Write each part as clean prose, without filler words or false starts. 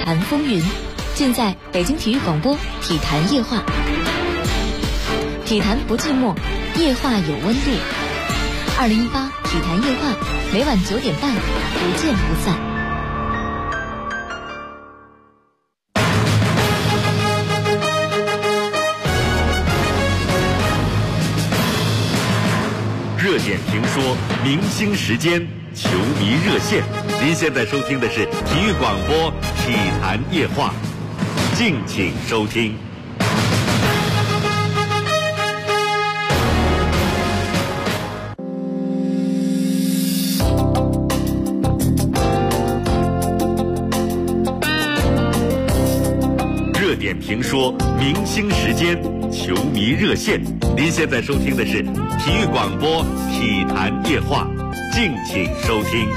坛风云，尽在北京体育广播体坛夜话。体坛不寂寞，夜话有温度。2018体坛夜话，每晚9点半，不见不散。 热点评说，明星时间，球迷热线。您现在收听的是体育广播体坛夜话，敬请收听。热点评说，明星时间，球迷热线。您现在收听的是体育广播体坛夜话，敬请收听。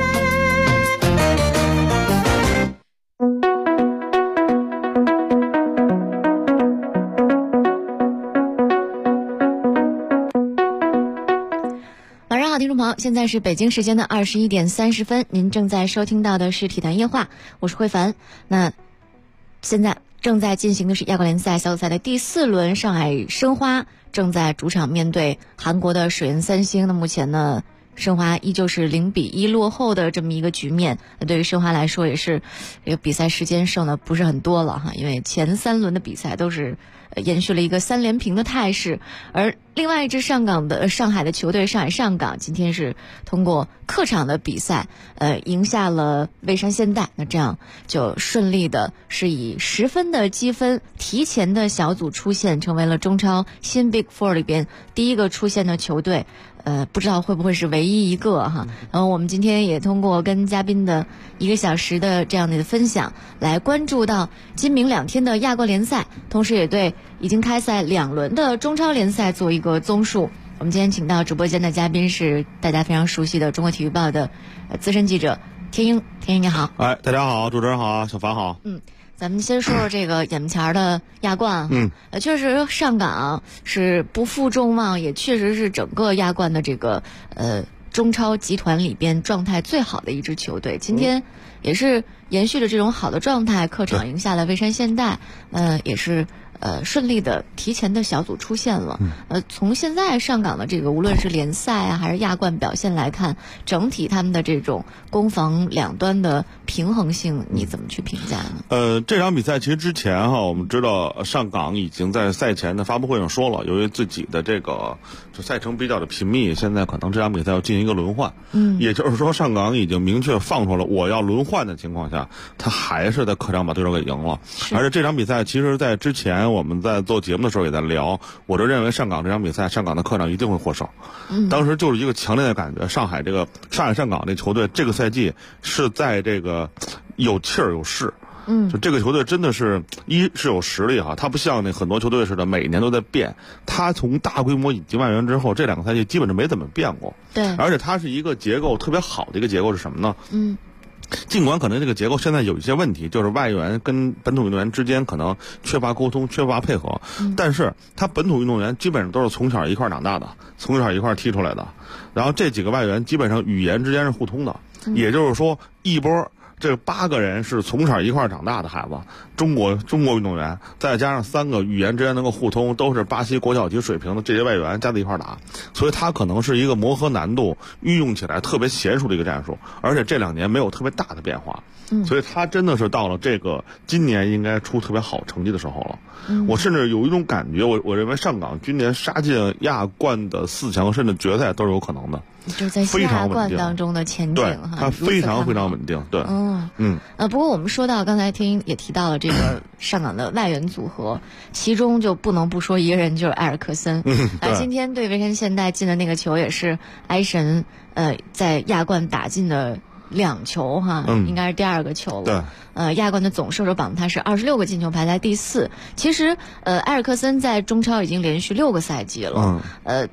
晚上好，听众朋友，现在是北京时间的21点30分，您正在收听到的是体坛夜话，我是慧凡。那现在正在进行的是亚冠联赛小组赛的第4轮，上海申花正在主场面对韩国的水原三星。那目前呢，申花依旧是0-1落后的这么一个局面。对于申花来说，也是这个比赛时间剩的不是很多了哈，因为前3轮的比赛都是延续了一个3连平的态势。而另外一支上海的球队上海上港，今天是通过客场的比赛赢下了蔚山现代，那这样就顺利的是以10分的积分提前的小组出线，成为了中超新 Big Four 里边第一个出现的球队。不知道会不会是唯一一个哈。然后我们今天也通过跟嘉宾的1个小时的这样的分享，来关注到今明2天的亚冠联赛，同时也对已经开赛2轮的中超联赛做一个综述。我们今天请到直播间的嘉宾是大家非常熟悉的中国体育报的资深记者天英。天英你好。 哎，大家好，主持人好，小凡好。 咱们先说说这个眼前的亚冠。确实上港是不负众望，也确实是整个亚冠的这个中超集团里边状态最好的一支球队。今天也是延续着这种好的状态，客场赢下了蔚山现代，也是顺利的提前的小组出现了。从现在上港的这个无论是联赛啊还是亚冠表现来看，整体他们的这种攻防两端的平衡性，你怎么去评价呢？ 这场比赛其实之前我们知道上港已经在赛前的发布会上说了，由于自己的这个赛程比较的频密，现在可能这场比赛要进行一个轮换。也就是说上港已经明确放出了我要轮换的情况下，他还是在客场把对手给赢了。而且这场比赛其实在之前我们在做节目的时候也在聊，我就认为上港这场比赛上港的客场一定会获胜。当时就是一个强烈的感觉，上海上港这球队这个赛季是在这个有气儿有势。就这个球队真的是一是有实力哈，他不像那很多球队似的每年都在变，他从大规模引进外援之后，这2个赛季基本上没怎么变过。 对， 而且他是一个结构特别好的一个结构是什么呢？尽管可能这个结构现在有一些问题，就是外援跟本土运动员之间可能缺乏沟通、缺乏配合，但是他本土运动员基本上都是从小一块长大的，从小一块踢出来的，然后这几个外援基本上语言之间是互通的，也就是说一波这8个人是从小一块长大的孩子，中国运动员，再加上3个语言之间能够互通，都是巴西国小级水平的这些外援加在一块打，所以他可能是一个磨合难度、运用起来特别娴熟的一个战术，而且这2年没有特别大的变化，所以他真的是到了这个今年应该出特别好成绩的时候了。我甚至有一种感觉，我认为上港今年杀进亚冠的4强甚至决赛都是有可能的， 就是在亚冠当中的前景哈， 它非常非常稳定。对， 不过我们说到刚才听也提到了这个上港的外援组合，其中就不能不说一个人，就是埃尔克森。今天对蔚山现代进的那个球也是埃神在亚冠打进的2球哈，应该是第2个球了。亚冠的总射手榜他是26个进球，排在第4。其实埃尔克森在中超已经连续6个赛季了。在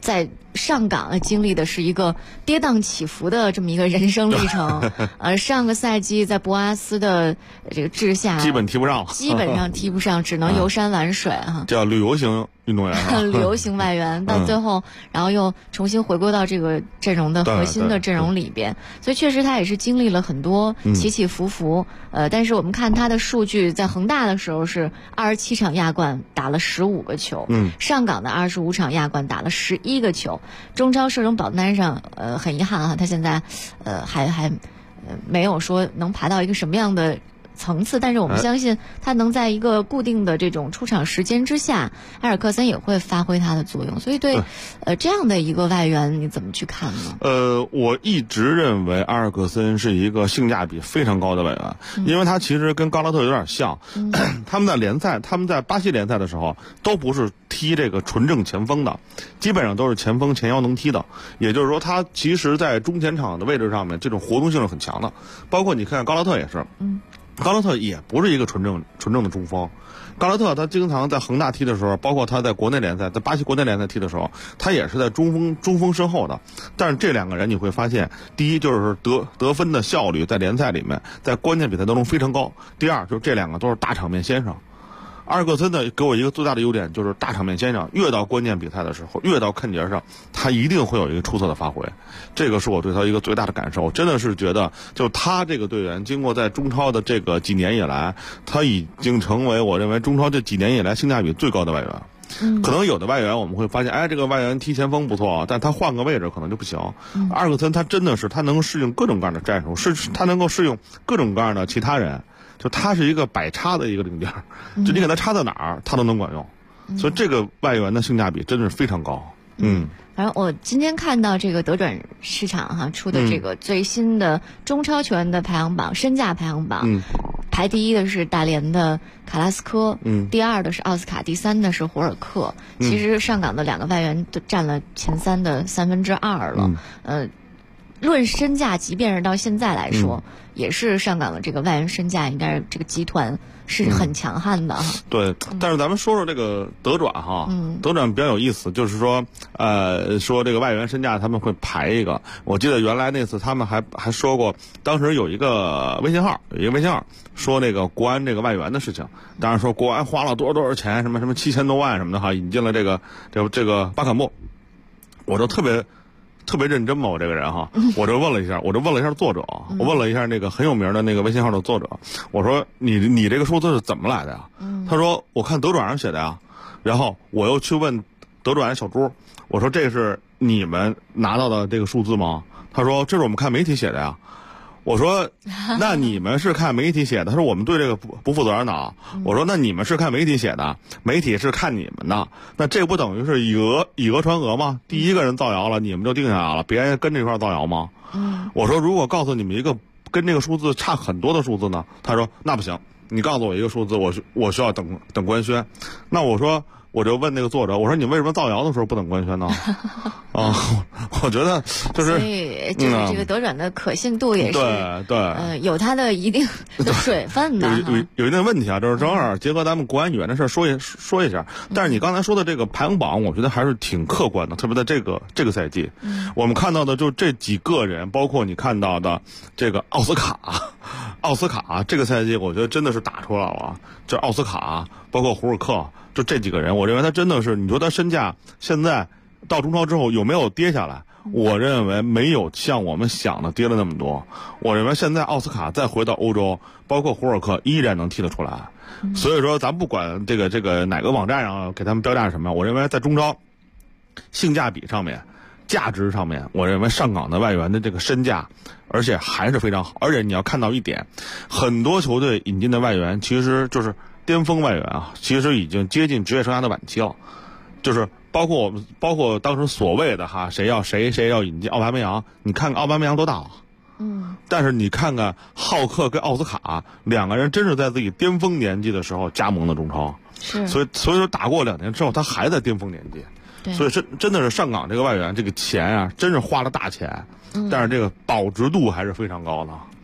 上港经历的是一个跌宕起伏的这么一个人生历程。上个赛季在博阿斯的这个治下， 基本踢不上了， 基本上踢不上，只能游山玩水哈。 叫旅游型运动员， 旅游型外援，到最后，然后又重新回归到这个阵容的核心的阵容里边，所以确实他也是经历了很多起起伏伏。但是我们看他的数据，在恒大的时候是27场亚冠打了15个球，上港的25场亚冠打了11个球。中超射手榜单上，很遗憾啊，他现在还没有说能爬到一个什么样的层次，但是我们相信他能在一个固定的这种出场时间之下，埃尔克森也会发挥他的作用。所以对这样的一个外援你怎么去看呢？ 我一直认为埃尔克森是一个性价比非常高的外援，因为他其实跟高拉特有点像，他们在巴西联赛的时候都不是踢这个纯正前锋的，基本上都是前锋前腰能踢的，也就是说他其实在中前场的位置上面这种活动性是很强的，包括你看高拉特也是，高拉特也不是一个纯正的中锋，高拉特他经常在恒大踢的时候，包括他在国内联赛，在巴西国内联赛踢的时候，他也是在中锋身后的。但是这两个人你会发现，第一就是得分的效率在联赛里面，在关键比赛当中非常高；第二就是这两个都是大场面先生。阿尔克森呢，给我一个最大的优点就是大场面先生，越到关键比赛的时候，越到看节上，他一定会有一个出色的发挥。这个是我对他一个最大的感受。我真的是觉得，就他这个队员，经过在中超的这个几年以来，他已经成为我认为中超这几年以来性价比最高的外援。可能有的外援我们会发现，这个外援踢前锋不错，但他换个位置可能就不行。阿尔克森他真的是他能够适应各种各样的战术，他能够适应各种各样的其他人。就他是一个百插的一个零件，就你给他插在哪儿，他都能管用，所以这个外援的性价比真的是非常高。 反正我今天看到这个德转市场出的这个最新的中超球员的排行榜，身价排行榜，排第一的是大连的卡拉斯科，第二的是奥斯卡，第三的是胡尔克。其实上港的两个外援都占了前3的2/3了。论身价，即便是到现在来说，也是上港的这个外援身价，应该是这个集团是很强悍的哈。 对，但是咱们说说这个德转哈，德转比较有意思，就是说，说这个外援身价他们会排一个。我记得原来那次他们还说过，当时有一个微信号说那个国安这个外援的事情，当然说国安花了多少钱，什么7000多万什么的哈，引进了这个巴坎布，我就特别认真嘛，我这个人哈，我就问了一下作者，我问了一下那个很有名的那个微信号的作者，我说你这个数字是怎么来的呀？他说我看德转上写的呀，然后我又去问德转小朱，我说这是你们拿到的这个数字吗？他说这是我们看媒体写的呀。我说那你们是看媒体写的？他说我们对这个不负责任的啊。我说那你们是看媒体写的，媒体是看你们的，那这不等于是以讹传讹吗？第一个人造谣了，你们就定下来了，别人跟这块造谣吗？我说如果告诉你们一个跟这个数字差很多的数字呢？他说那不行，你告诉我一个数字，我需要等官宣。那我就问那个作者，我说你为什么造谣的时候不等官宣呢？我觉得就是， 所以就是这个德转的可信度也是对， 有它的一定的水分的， 有一定问题啊，就是正好结合咱们国安语言的事儿说一下。但是你刚才说的这个排行榜，我觉得还是挺客观的，特别在这个赛季，我们看到的就这几个人，包括你看到的这个奥斯卡这个赛季，我觉得真的是打出来了。这奥斯卡，包括胡尔克，就这几个人，我认为他真的是，你说他身价现在到中超之后有没有跌下来？我认为没有像我们想的跌了那么多。我认为现在奥斯卡再回到欧洲，包括胡尔克依然能踢得出来。所以说咱不管这个哪个网站上给他们标价是什么，我认为在中超性价比上面、价值上面，我认为上港的外援的这个身价，而且还是非常好。而且你要看到一点，很多球队引进的外援其实就是巅峰外援啊，其实已经接近职业生涯的晚期了。就是包括当时所谓的谁要引进奥巴梅扬，你看看奥巴梅扬多大了？但是你看看浩克跟奥斯卡两个人，真是在自己巅峰年纪的时候加盟的中超，所以说打过2年之后，他还在巅峰年纪。所以真的是上港这个外援这个钱啊，真是花了大钱，但是这个保值度还是非常高的。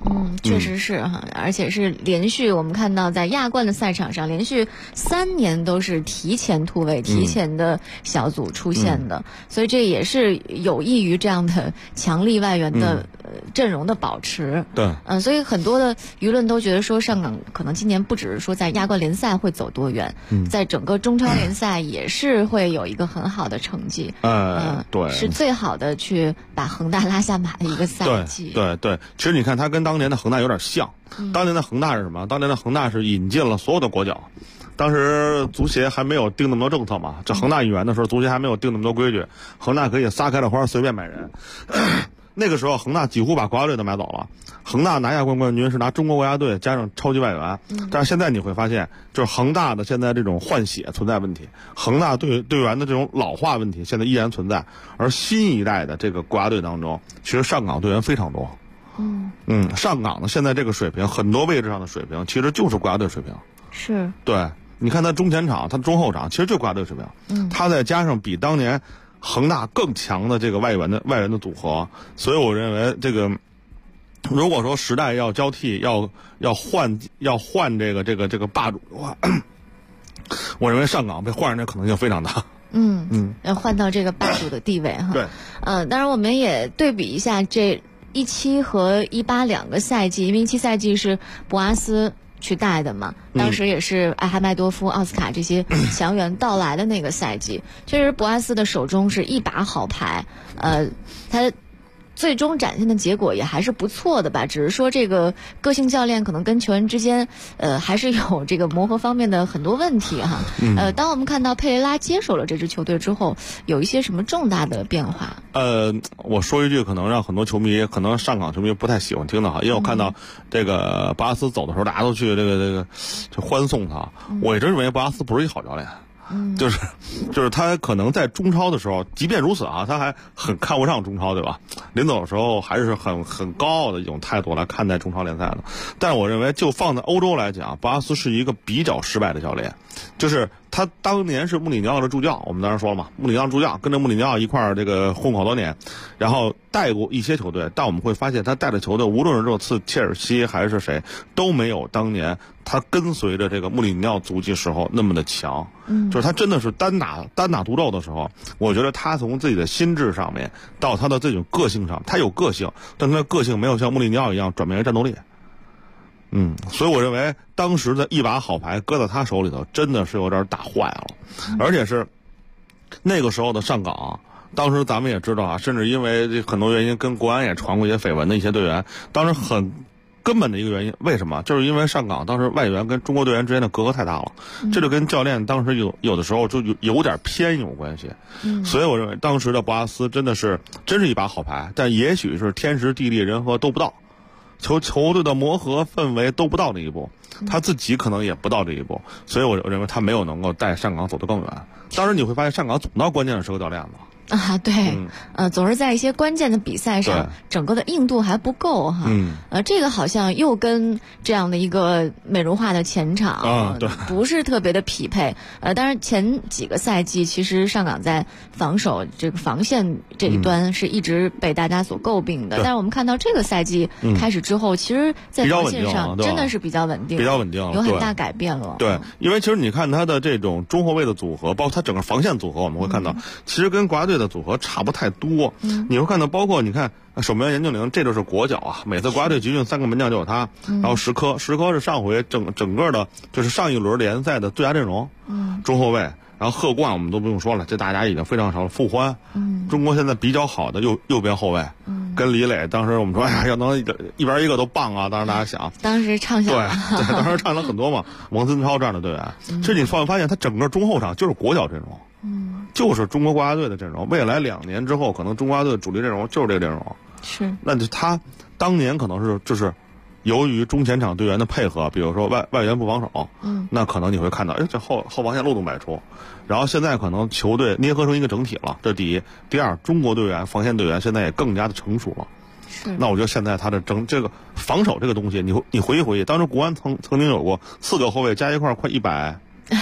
确实是哈，而且是连续我们看到在亚冠的赛场上，连续3年都是提前突围、提前的小组出现的，所以这也是有益于这样的强力外援的阵容的保持。 对， 所以很多的舆论都觉得说，上港可能今年不只是说在亚冠联赛会走多远，在整个中超联赛也是会有一个很好的成绩。 对， 是最好的去把恒大拉下马的一个赛季。 对，其实你看他跟当年的恒大有点像。当年的恒大是什么？当年的恒大是引进了所有的国脚。当时足协还没有定那么多政策嘛，这恒大引援的时候，足协还没有定那么多规矩，恒大可以撒开了花随便买人。那个时候恒大几乎把国家队都买走了，恒大拿亚冠冠军是拿中国国家队加上超级外援，但是现在你会发现，就是恒大的现在这种换血存在问题，恒大队员的这种老化问题现在依然存在，而新一代的这个国家队当中，其实上港队员非常多。上港的现在这个水平，很多位置上的水平，其实就是国家队水平。 是， 对，你看他中前场，他中后场，其实就是国家队水平。他再加上比当年恒大更强的这个外援的组合，所以我认为这个，如果说时代要交替，要换这个霸主的话，我认为上港被换上的可能性非常大。 要换到这个霸主的地位哈。 对， 当然我们也对比一下这17和18两个赛季，因为17赛季是博阿斯去带的嘛，当时也是艾哈迈多夫、奥斯卡这些强援到来的那个赛季，确实博阿斯的手中是一把好牌，他最终展现的结果也还是不错的吧，只是说这个个性教练可能跟球员之间，还是有这个磨合方面的很多问题哈。当我们看到佩雷拉接手了这支球队之后，有一些什么重大的变化？ 我说一句可能让很多球迷，可能上港球迷不太喜欢听的哈，因为我看到这个博阿斯走的时候，大家都去这个欢送他，我一直认为博阿斯不是一好教练。就是他可能在中超的时候，即便如此啊，他还很看不上中超，对吧？临走的时候还是很高傲的一种态度来看待中超联赛的。但是我认为，就放在欧洲来讲，博阿斯是一个比较失败的教练。就是他当年是穆里尼奥的助教，我们当时说了嘛，穆里尼奥助教跟着穆里尼奥一块儿这个混好多年，然后带过一些球队，但我们会发现他带的球队，无论是这次切尔西还是谁，都没有当年他跟随着这个穆里尼奥足迹时候那么的强。就是他真的是单打独斗的时候，我觉得他从自己的心智上面到他的这种个性上，他有个性，但他的个性没有像穆里尼奥一样转变为战斗力。所以我认为当时的一把好牌搁在他手里头，真的是有点打坏了，而且是那个时候的上港，当时咱们也知道啊，甚至因为很多原因跟国安也传过一些绯闻的一些队员，当时很根本的一个原因，为什么？就是因为上港当时外援跟中国队员之间的隔阂太大了，这就跟教练当时有的时候就有点偏有关系。所以我认为当时的博阿斯真是一把好牌，但也许是天时地利人和都不到。球队的磨合氛围都不到这一步，他自己可能也不到这一步，所以我认为他没有能够带上港走得更远。当然你会发现上港总到关键的时候教练了。 对，总是在一些关键的比赛上，整个的硬度还不够哈。这个好像又跟这样的一个美容化的前场，不是特别的匹配。当然前几个赛季其实上港在防守这个防线这一端是一直被大家所诟病的，但是我们看到这个赛季开始之后，其实在防线上真的是比较稳定，有很大改变了。 对，因为其实你看他的这种中后卫的组合，包括他整个防线组合，我们会看到，其实跟国家队的组合差不太多。你会看到，包括你看守门员严敬凌，这就是国脚啊，每次国家队集训3个门将就有他，然后石科是上回整个的就是上一轮联赛的最佳阵容，中后卫。然后贺冠我们都不用说了，这大家已经非常熟了。傅欢，中国现在比较好的右边后卫，跟李磊，当时我们说，哎呀，要能一边一个都棒啊！当时大家想， 当时畅想， 对，当时唱了很多嘛，王森超这样的队员。其实你发现他整个中后场就是国脚阵容，就是中国国家队的阵容。未来2年之后，可能中国国家队的主力阵容就是这个阵容。 是， 那就他当年可能是就是由于中前场队员的配合，比如说外援不防守，那可能你会看到，这后防线漏洞百出。然后现在可能球队捏合成一个整体了，这第一。第二，中国队员防线队员现在也更加的成熟了。那我觉得现在他的这个防守这个东西，你回忆回忆，当时国安曾经有过4个后卫加一块快100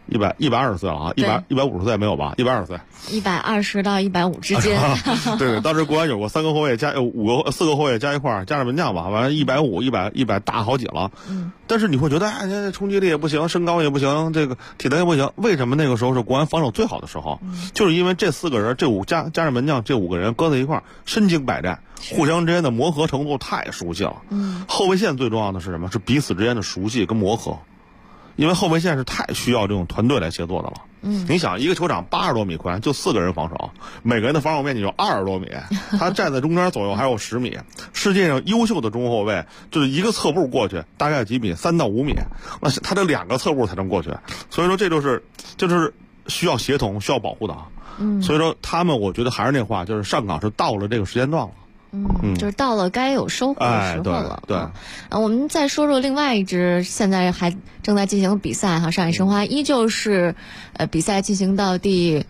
120岁了啊，150岁没有吧？120岁 ，120到150之间。 对，当时国安有过4个后卫加4个后卫加一块加上门将吧，完了150、100大好几了。但是你会觉得，哎，冲击力也不行，身高也不行，这个体能也不行。为什么那个时候是国安防守最好的时候？就是因为这4个人，加上门将这5个人搁在一块儿，身经百战，互相之间的磨合程度太熟悉了。后卫线最重要的是什么？是彼此之间的熟悉跟磨合。因为后卫线是太需要这种团队来协作的了。你想一个球场80多米宽，就4个人防守，每个人的防守面积有20多米，他站在中间左右还有10米。世界上优秀的中后卫就是一个侧步过去，大概几米，3到5米，那他得2个侧步才能过去。所以说这就是需要协同、需要保护的啊。所以说他们，我觉得还是那话，就是上港是到了这个时间段了。 就是到了该有收获的时候了。 对， 我们再说说另外一支现在还正在进行的比赛哈，上海申花依旧是，比赛进行到第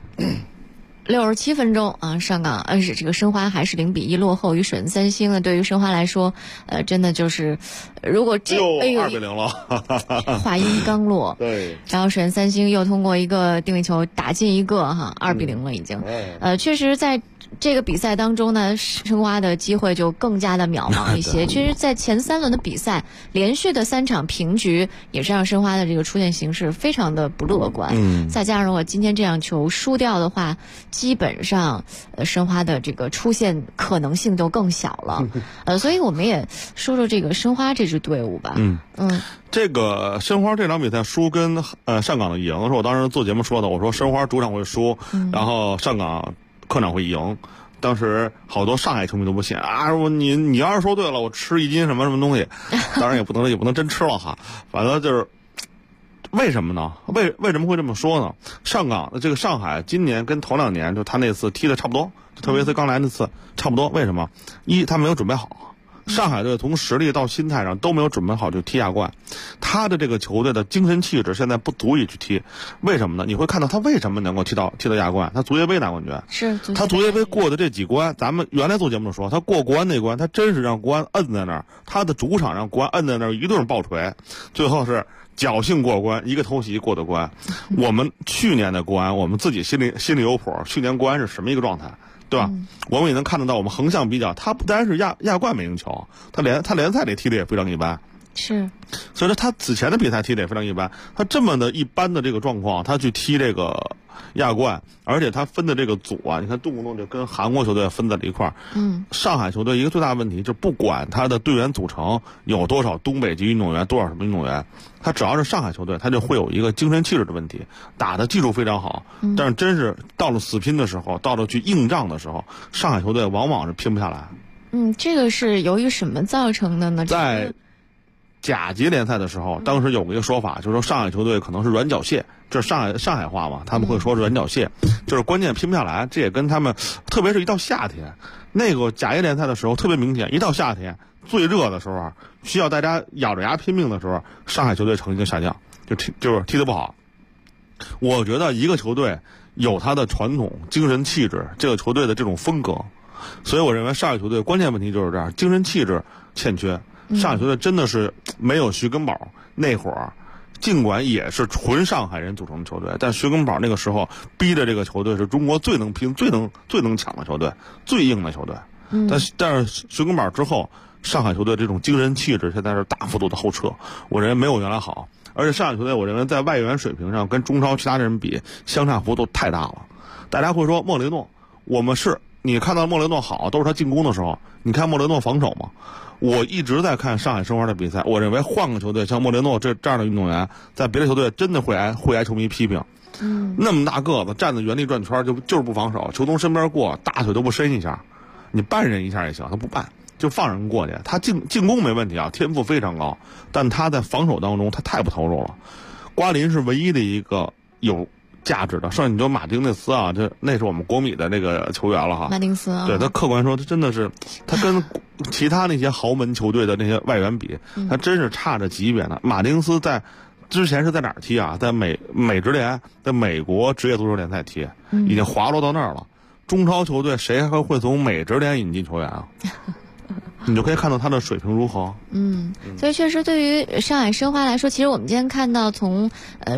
67分钟啊，上港这个申花还是0-1落后于水印三星呢。对于申花来说，真的就是如果这 2-0了， 话音刚落， 对， 然后水印三星又通过一个定位球打进一个哈，2-0了已经。确实在这个比赛当中呢，申花的机会就更加的渺茫一些。其实，在前3轮的比赛，连续的3场平局，也是让申花的这个出现形势非常的不乐观。再加上如果今天这场球输掉的话，基本上申花的这个出现可能性就更小了。所以我们也说说这个申花这支队伍吧。 这个申花这场比赛输跟上港的赢，是我当时做节目说的，我说申花主场会输，然后上港客场会赢。当时好多上海球迷都不信啊，说你要是说对了，我吃1斤什么东西，当然也不能真吃了哈。反正就是为什么呢？为什么会这么说呢？上港的这个上海今年跟头2年就他那次踢的差不多，就特别是刚来那次差不多。为什么？他没有准备好。上海队从实力到心态上都没有准备好就踢亚冠，他的这个球队的精神气质现在不足以去踢。为什么呢？你会看到他为什么能够踢到亚冠，他足协杯拿冠军， 是他足协杯过的这几关，咱们原来做节目的时候，他过国安那关，他真是让国安摁在那儿，他的主场让国安摁在那儿一顿爆锤，最后是侥幸过关，一个偷袭过的关。我们去年的国安，我们自己心里有谱，去年国安是什么一个状态，对吧？我们也能看得到，我们横向比较，他不单是亚冠没赢球，他联赛里踢的也非常一般。 是， 所以说他此前的比赛踢得也非常一般，他这么的一般的这个状况，他去踢这个亚冠，而且他分的这个组啊，你看动不动就跟韩国球队分在了一块儿。上海球队一个最大的问题就是，不管他的队员组成有多少东北籍运动员，多少什么运动员，他只要是上海球队，他就会有一个精神气质的问题，打的技术非常好，但是真是到了死拼的时候，到了去硬仗的时候，上海球队往往是拼不下来。 这个是由于什么造成的呢？ 在甲级联赛的时候，当时有一个说法，就是说上海球队可能是软脚蟹，这是上海话嘛，他们会说软脚蟹，就是关键拼不下来。这也跟他们，特别是一到夏天，那个甲 A 联赛的时候特别明显，一到夏天最热的时候，需要大家咬着牙拼命的时候，上海球队成绩就下降，就是踢得不好。我觉得一个球队有他的传统精神气质，这个球队的这种风格，所以我认为上海球队关键问题就是这样，精神气质欠缺。上海球队真的是没有徐根宝那会儿，尽管也是纯上海人组成的球队，但徐根宝那个时候逼着这个球队是中国最能拼、最能抢的球队，最硬的球队。但是徐根宝之后，上海球队这种精神气质现在是大幅度的后撤，我认为没有原来好。而且上海球队，我认为在外援水平上跟中超其他人比，相差幅度太大了。大家会说莫雷诺，你看到莫雷诺好，都是他进攻的时候，你看莫雷诺防守吗？我一直在看上海申花的比赛，我认为换个球队像莫雷诺这样的运动员，在别的球队真的会挨球迷批评。那么大个子站在原地转圈，就是不防守，球从身边过，大腿都不伸一下，你绊人一下也行，他不绊，就放人过去。他进攻没问题啊，天赋非常高，但他在防守当中他太不投入了。瓜林是唯一的一个有价值的，剩下你说马丁内斯啊，那是我们国米的那个球员了哈。 马丁斯啊， 对，他客观说，他真的是，他跟其他那些豪门球队的那些外援比，他真是差着级别呢。马丁斯在之前是在哪儿踢啊？在美职联，在美国职业足球联赛踢，已经滑落到那儿了。中超球队谁还会从美职联引进球员啊？你就可以看到他的水平如何。 所以确实对于上海申花来说，其实我们今天看到从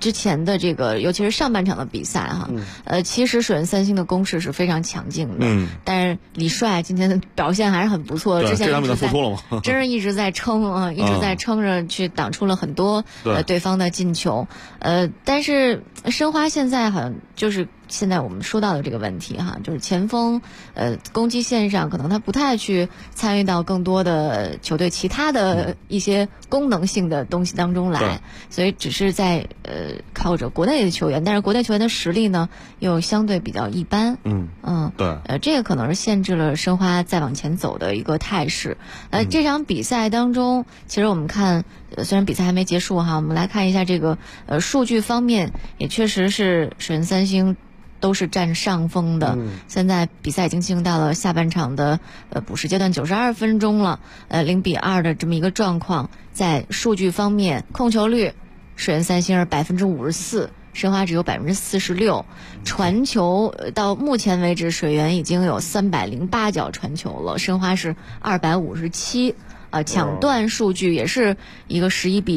之前的这个，尤其是上半场的比赛哈，其实水原三星的攻势是非常强劲的，但是李帅今天的表现还是很不错，之前这场比赛付出了吗？ 真是一直在撑啊，一直在撑着去挡出了很多对方的进球，但是申花现在好像就是现在我们说到的这个问题哈，就是前锋攻击线上可能他不太去参与到更多的球队其他的一些功能性的东西当中来，所以只是在靠着国内的球员，但是国内球员的实力呢又相对比较一般，对，这个可能是限制了申花再往前走的一个态势。这场比赛当中，其实我们看，虽然比赛还没结束哈，我们来看一下这个数据方面，也确实是水原三星都是占上风的。现在比赛已经进入到了下半场的补时阶段92分钟了，0-2的这么一个状况。在数据方面，控球率水原三星是54%，申花只有46%，传球到目前为止，水原已经有308脚传球了，申花是257。抢断数据也是一个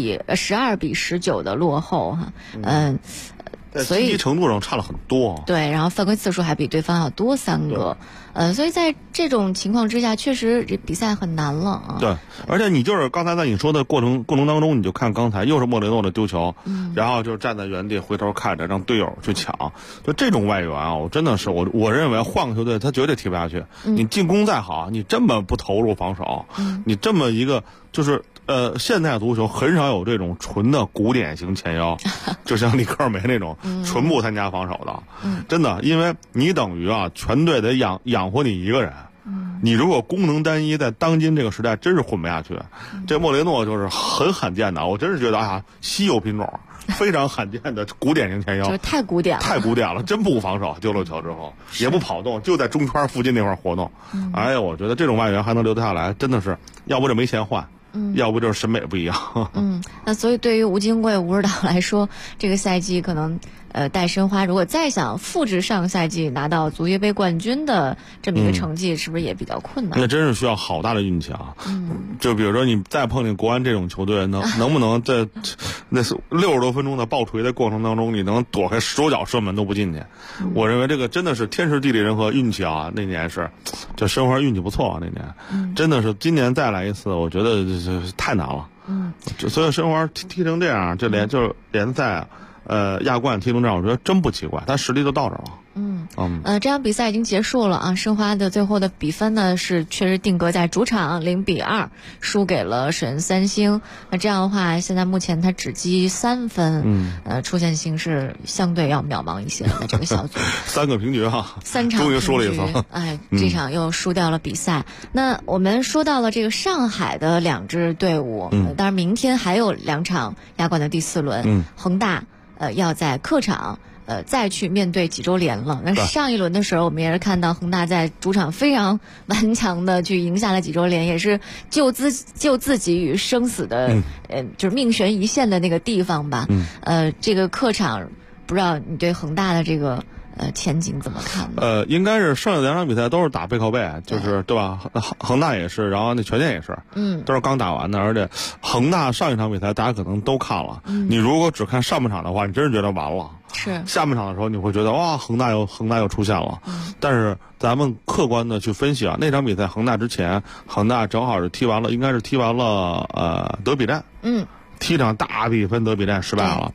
12-19的落后哈，所以积极程度上差了很多。 对，然后犯规次数还比对方要多3个，所以在这种情况之下，确实这比赛很难了啊。 对，而且你就是刚才在你说的过程当中，你就看刚才又是莫雷诺的丢球，然后就站在原地回头看着让队友去抢，就这种外援啊，我真的是我认为换个球队他绝对踢不下去。你进攻再好，你这么不投入防守，你这么一个就是现代足球很少有这种纯的古典型前腰，就像里克尔梅那种纯不参加防守的，真的，因为你等于啊，全队得养活你一个人。你如果功能单一，在当今这个时代真是混不下去。这莫雷诺就是很罕见的，我真是觉得稀有品种，非常罕见的古典型前腰， 就是太古典了，真不防守，丢了球之后也不跑动，就在中圈附近那块活动。哎呀，我觉得这种外援还能留得下来，真的是要不这没钱换。要不就是审美不一样。 那所以对于吴金贵、吴指导来说，这个赛季可能带申花如果再想复制上个赛季拿到足协杯冠军的这么一个成绩，是不是也比较困难？ 那真是需要好大的运气啊！就比如说你再碰见国安这种球队，能不能在那60多分钟的爆锤的过程当中，你能躲开手脚射门都不进去？我认为这个真的是天时地利人和运气啊！那年是，这申花运气不错啊！那年真的是，今年再来一次，我觉得太难了。所以申花踢成这样，就是联赛亚冠踢成这样，我觉得真不奇怪，他实力都到这儿了。 这场比赛已经结束了啊，申花的最后的比分呢是确实定格在主场0-2输给了水原三星。那这样的话，现在目前他只积3分，出线性是相对要渺茫一些的这个小组。 3个平局哈 ，3场终于输了一次， 这场又输掉了比赛。那我们说到了这个上海的2支队伍，当然明天还有2场亚冠的第4轮，恒大要在客场。再去面对济州联了。那上一轮的时候，我们也是看到恒大在主场非常顽强的去赢下了济州联，也是救自己于生死的，就是命悬一线的那个地方吧。这个客场，不知道你对恒大的这个前景怎么看呢？ 应该是剩下2场比赛都是打背靠背，就是对吧？恒大也是，然后那权健也是，都是刚打完的。而且恒大上一场比赛大家可能都看了，你如果只看上半场的话，你真是觉得完了。 是下半场的时候你会觉得哇，恒大又出现了。但是咱们客观的去分析啊，那场比赛恒大之前，恒大正好是应该是踢完了德比战。踢场大比分德比战失败了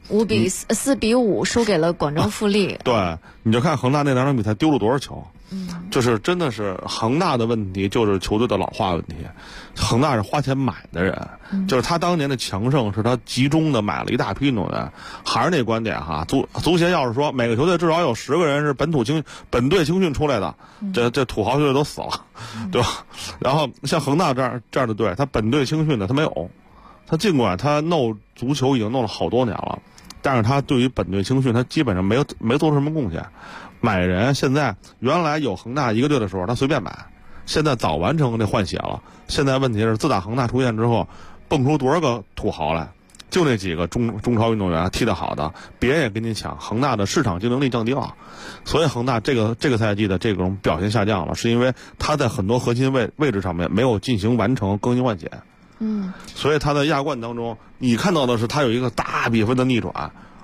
，4-5输给了广州富力。 对，你就看恒大那2场比赛丢了多少球。就是真的是恒大的问题，就是球队的老化问题。恒大是花钱买的人，就是他当年的强盛是他集中的买了一大批运动员。还是那观点哈，足协要是说每个球队至少有10个人是本队青训出来的，这土豪球队都死了，对吧？然后像恒大这样的队，他本队青训的他没有，他尽管他弄足球已经弄了好多年了，但是他对于本队青训他基本上没做出什么贡献。买人现在原来有恒大一个队的时候他随便买，现在早完成这换血了。现在问题是自打恒大出现之后，蹦出多少个土豪来，就那几个中超运动员踢得好的，别人也跟你抢，恒大的市场竞争力降低了。所以恒大这个赛季的这种表现下降了，是因为他在很多核心位置上面没有进行完成更新换血。所以他在亚冠当中，你看到的是他有一个大比分的逆转。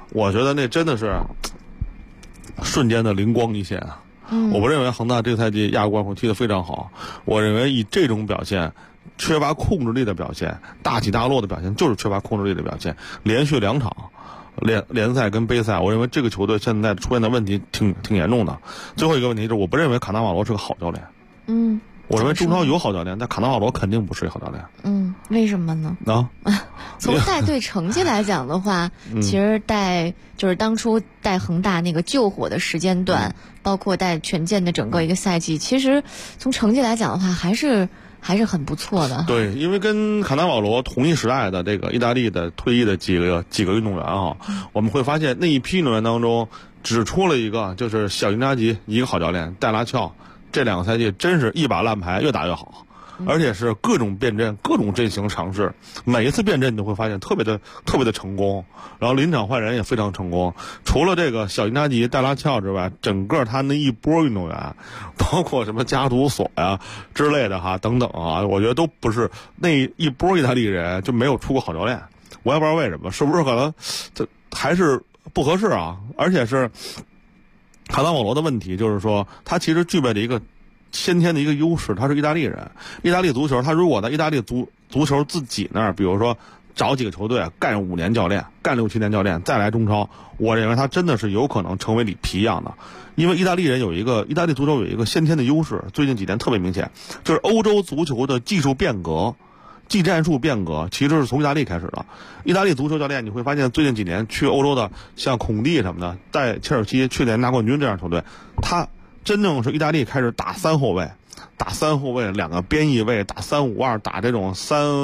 我觉得那真的是瞬间的灵光一现啊。我不认为恒大这个赛季亚冠会踢得非常好，我认为以这种表现，缺乏控制力的表现，大起大落的表现，就是缺乏控制力的表现。连续2场联赛跟杯赛，我认为这个球队现在出现的问题挺严重的。最后一个问题就是，我不认为卡纳瓦罗是个好教练。我认为中超有好教练，但卡纳瓦罗肯定不是一个好教练。 为什么呢？从带队成绩来讲的话，其实就是当初带恒大那个救火的时间段，包括带权健的整个一个赛季，其实从成绩来讲的话，还是很不错的。 对，因为跟卡纳瓦罗同一时代的这个意大利的退役的几个运动员啊，我们会发现那一批运动员当中，只出了一个就是小因扎吉一个好教练，戴拉乔。这2个赛季真是一把烂牌，越打越好，而且是各种变阵、各种阵型尝试，每一次变阵你都会发现特别的成功，然后临场换人也非常成功。除了这个小因扎吉、戴拉乔之外，整个他那一波运动员，包括什么加图索呀之类的等等啊，我觉得都不是那一波意大利人就没有出过好教练。我也不知道为什么，是不是可能这还是不合适啊？而且是卡纳瓦罗的问题就是说，他其实具备了一个先天的一个优势，他是意大利人。意大利足球，他如果在意大利足球自己那儿，比如说找几个球队干5年教练，干6、7年教练，再来中超，我认为他真的是有可能成为里皮一样的。因为意大利足球有一个先天的优势，最近几年特别明显，就是欧洲足球的技术变革。技战术变革其实是从意大利开始的。意大利足球教练你会发现，最近几年去欧洲的，像孔蒂什么的，带切尔西去年拿冠军这样球队，他真正是意大利开始打3后卫，2个边翼位，打3-5-2，打这种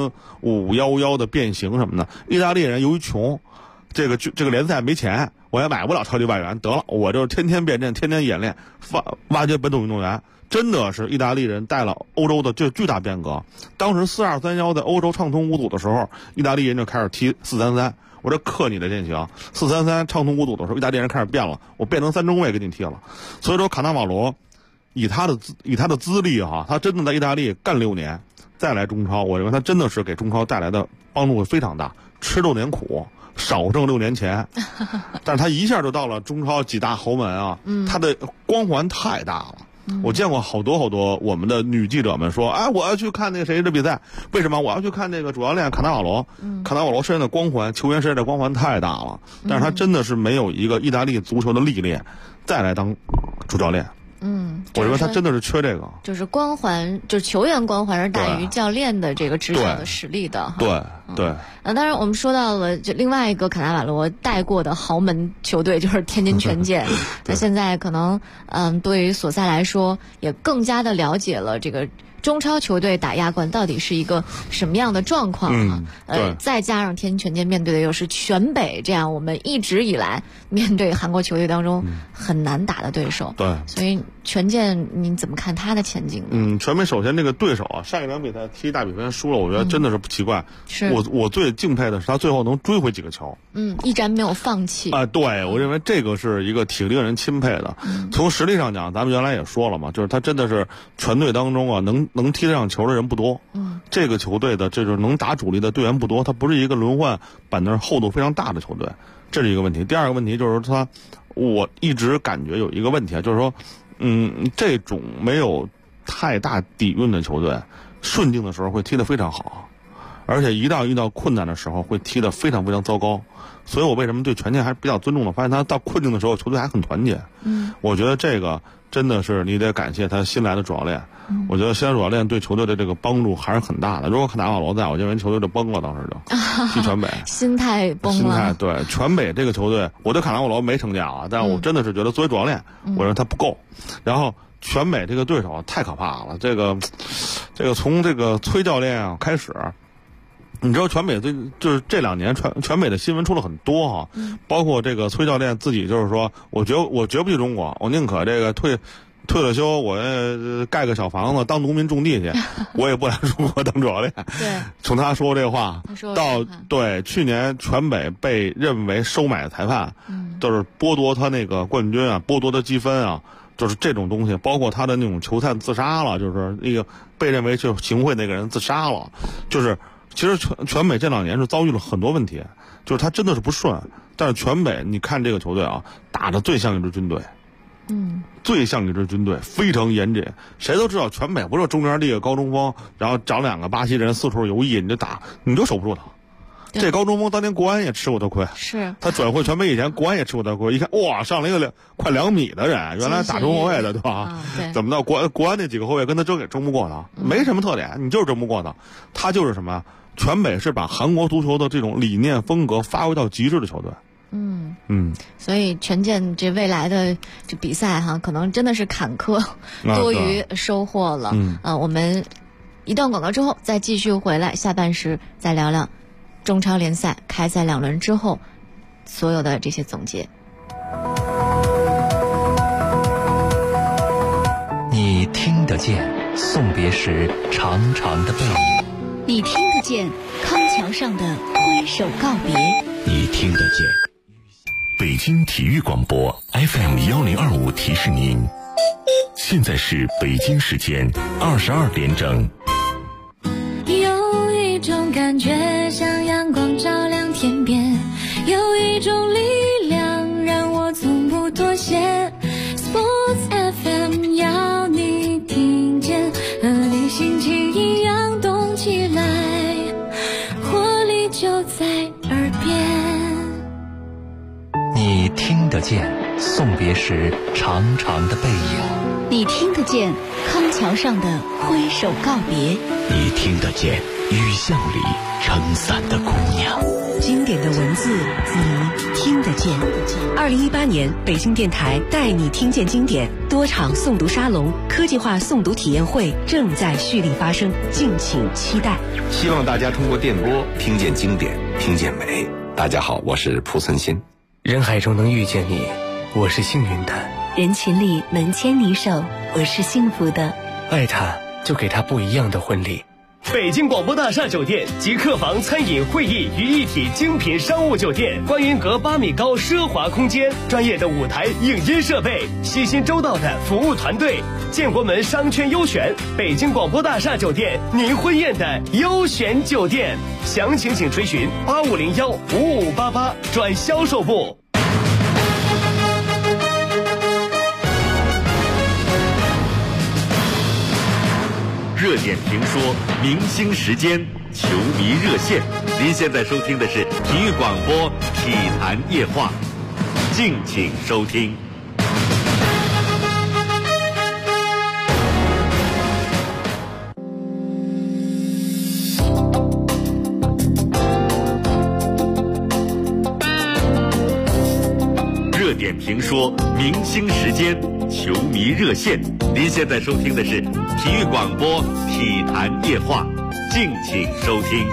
3-5-1-1的变形什么的。意大利人由于穷，这个联赛没钱，我也买不了超级外援，得了，我就天天变阵，天天演练，挖掘本土运动员。真的是意大利人带了欧洲的这巨大变革。当时4-2-3-1在欧洲畅通无阻的时候，意大利人就开始踢4-3-3。我这克你的阵型，4-3-3畅通无阻的时候，意大利人开始变了，我变成3中卫给你踢了。所以说卡纳瓦罗以他的资历他真的在意大利干6年，再来中超，我认为他真的是给中超带来的帮助非常大，吃6年苦，少挣6年钱。但是他一下就到了中超几大豪门他的光环太大了。我见过好多我们的女记者们说，我要去看那个谁的比赛，为什么我要去看那个主教练卡纳瓦罗？卡纳瓦罗身上的光环，球员身上的光环太大了，但是他真的是没有一个意大利足球的历练，再来当主教练。我认为他真的是缺这个， 就是光环，就是球员光环是大于教练的这个执掌的实力的。 对。 当然我们说到了就另外一个卡纳瓦罗带过的豪门球队就是天津权健。那现在可能对于索萨来说也更加的了解了这个中超球队打亚冠到底是一个什么样的状况再加上天津权健面对的又是全北这样我们一直以来面对韩国球队当中很难打的对手。 对， 所以权健你怎么看他的前景呢？ 全北首先这个对手上一场比赛踢大比分输了，我觉得真的是不奇怪。 是我最敬佩的是他最后能追回几个球， 一直没有放弃对，我认为这个是一个挺令人钦佩的。从实力上讲，咱们原来也说了嘛，就是他真的是全队当中能踢得上球的人不多。这个球队的这就是能打主力的队员不多，他不是一个轮换板凳厚度非常大的球队，这是一个问题。第二个问题就是我一直感觉有一个问题就是说，这种没有太大底蕴的球队，顺境的时候会踢得非常好，而且一旦遇到困难的时候会踢得非常非常糟糕。所以我为什么对权健还是比较尊重的，发现他到困境的时候球队还很团结。我觉得这个真的是你得感谢他新来的主教练。我觉得新来主教练对球队的这个帮助还是很大的。如果卡纳瓦罗在，我认为球队就崩了，当时就踢全北心态崩了。 对，全北这个球队，我对卡纳瓦罗没成见但是我真的是觉得作为主教练，我认为他不够。然后全北这个对手太可怕了，这个从这个崔教练开始。你知道全北就是这2年全北的新闻出了很多包括这个崔教练自己就是说，我绝不去中国，我宁可这个退了休，我盖个小房子当农民种地去，我也不来中国当主教练。 对， 从他说这话到对去年全北被认为收买的裁判，就是剥夺他那个冠军剥夺他积分就是这种东西，包括他的那种球探自杀了，就是那个被认为就是行贿那个人自杀了，就是其实全北这2年是遭遇了很多问题，就是他真的是不顺。但是全北，你看这个球队啊，打得最像一支军队，最像一支军队，非常严谨。谁都知道全北不是中间立个高中锋，然后找2个巴西人四处游弋，你就守不住他。这高中锋当年国安也吃过他亏， 是他转会全北以前，国安也吃过他亏。一看哇，上了一个快2米的人，原来打中后卫的，对吧？ 对， 怎么着？国安那几个后卫跟他争也争不过他，没什么特点，你就是争不过他。他就是什么？全北是把韩国足球的这种理念风格发挥到极致的球队。 所以权健这未来的这比赛哈，可能真的是坎坷多于收获了。我们一段广告之后再继续回来，下半时再聊聊中超联赛开赛2轮之后所有的这些总结。 你听得见送别时长长的背影， 你听得见康桥上的挥手告别， 你听得见。 北京体育广播 FM1025提示您，现在是北京时间22点整。 有一种感觉像阳光照亮天边，有一种力量让我从不妥协。 Sports FM 要你听见，和你心情一样动起来，活力就在耳边。 你听得见送别时长长的背影， 你听得见康桥上的挥手告别， 你听得见雨巷里撑伞的姑娘。 经典的文字，你听得见。2018年，北京电台带你听见经典多场诵读沙龙、科技化诵读体验会正在蓄力发生，敬请期待。 希望大家通过电波听见经典，听见美。大家好，我是蒲存昕。 人海中能遇见你，我是幸运的； 人群里能牵你手，我是幸福的。 爱他，就给他不一样的婚礼。 北京广播大厦酒店集客房、餐饮、会议于一体精品商务酒店，观云阁8米高奢华空间，专业的舞台影音设备，细心周到的服务团队，建国门商圈优选，北京广播大厦酒店，您婚宴的优选酒店。详情请垂询85015588转销售部。 热点评说，明星时间，球迷热线。您现在收听的是体育广播体坛夜话，敬请收听。热点评说，明星时间，球迷热线。您现在收听的是体育广播体坛夜话，敬请收听。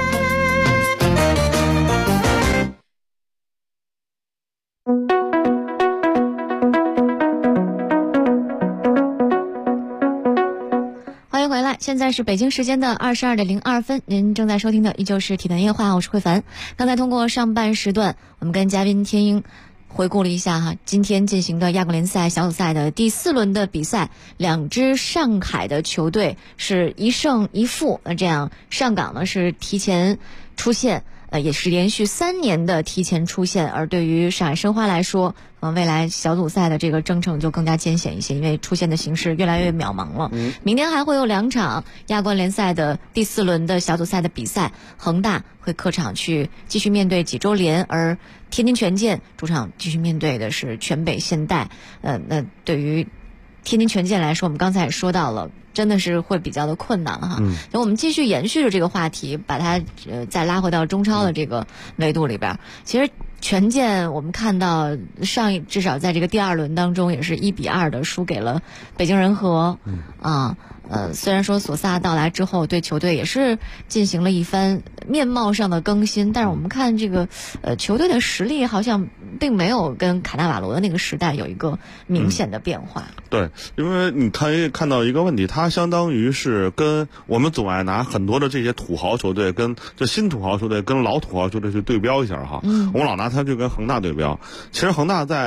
欢迎回来，现在是北京时间的22点02分，您正在收听的依旧是体坛夜话，我是慧凡。刚才通过上半时段，我们跟嘉宾天鹰回顾了一下今天进行的亚冠联赛小组赛的第4轮的比赛，2支上海的球队是1胜1负，这样上港呢是提前出线，也是连续3年的提前出线，而对于上海申花来说，未来小组赛的这个征程就更加艰险一些，因为出现的形势越来越渺茫了。明天还会有2场亚冠联赛的第4轮的小组赛的比赛，恒大会客场去继续面对济州联，而天津权健主场继续面对的是全北现代。那对于天津权健来说，我们刚才也说到了，真的是会比较的困难哈。那我们继续延续着这个话题，把它再拉回到中超的这个维度里边。其实权健我们看到至少在这个第2轮当中也是1-2的输给了北京人和。虽然说索萨到来之后对球队也是进行了一番面貌上的更新，但是我们看这个球队的实力好像并没有跟卡纳瓦罗的那个时代有一个明显的变化。 对，因为你看到一个问题，它相当于是跟我们总爱拿很多的这些土豪球队跟这新土豪球队跟老土豪球队去对标一下哈。我们老拿它去跟恒大对标。其实恒大在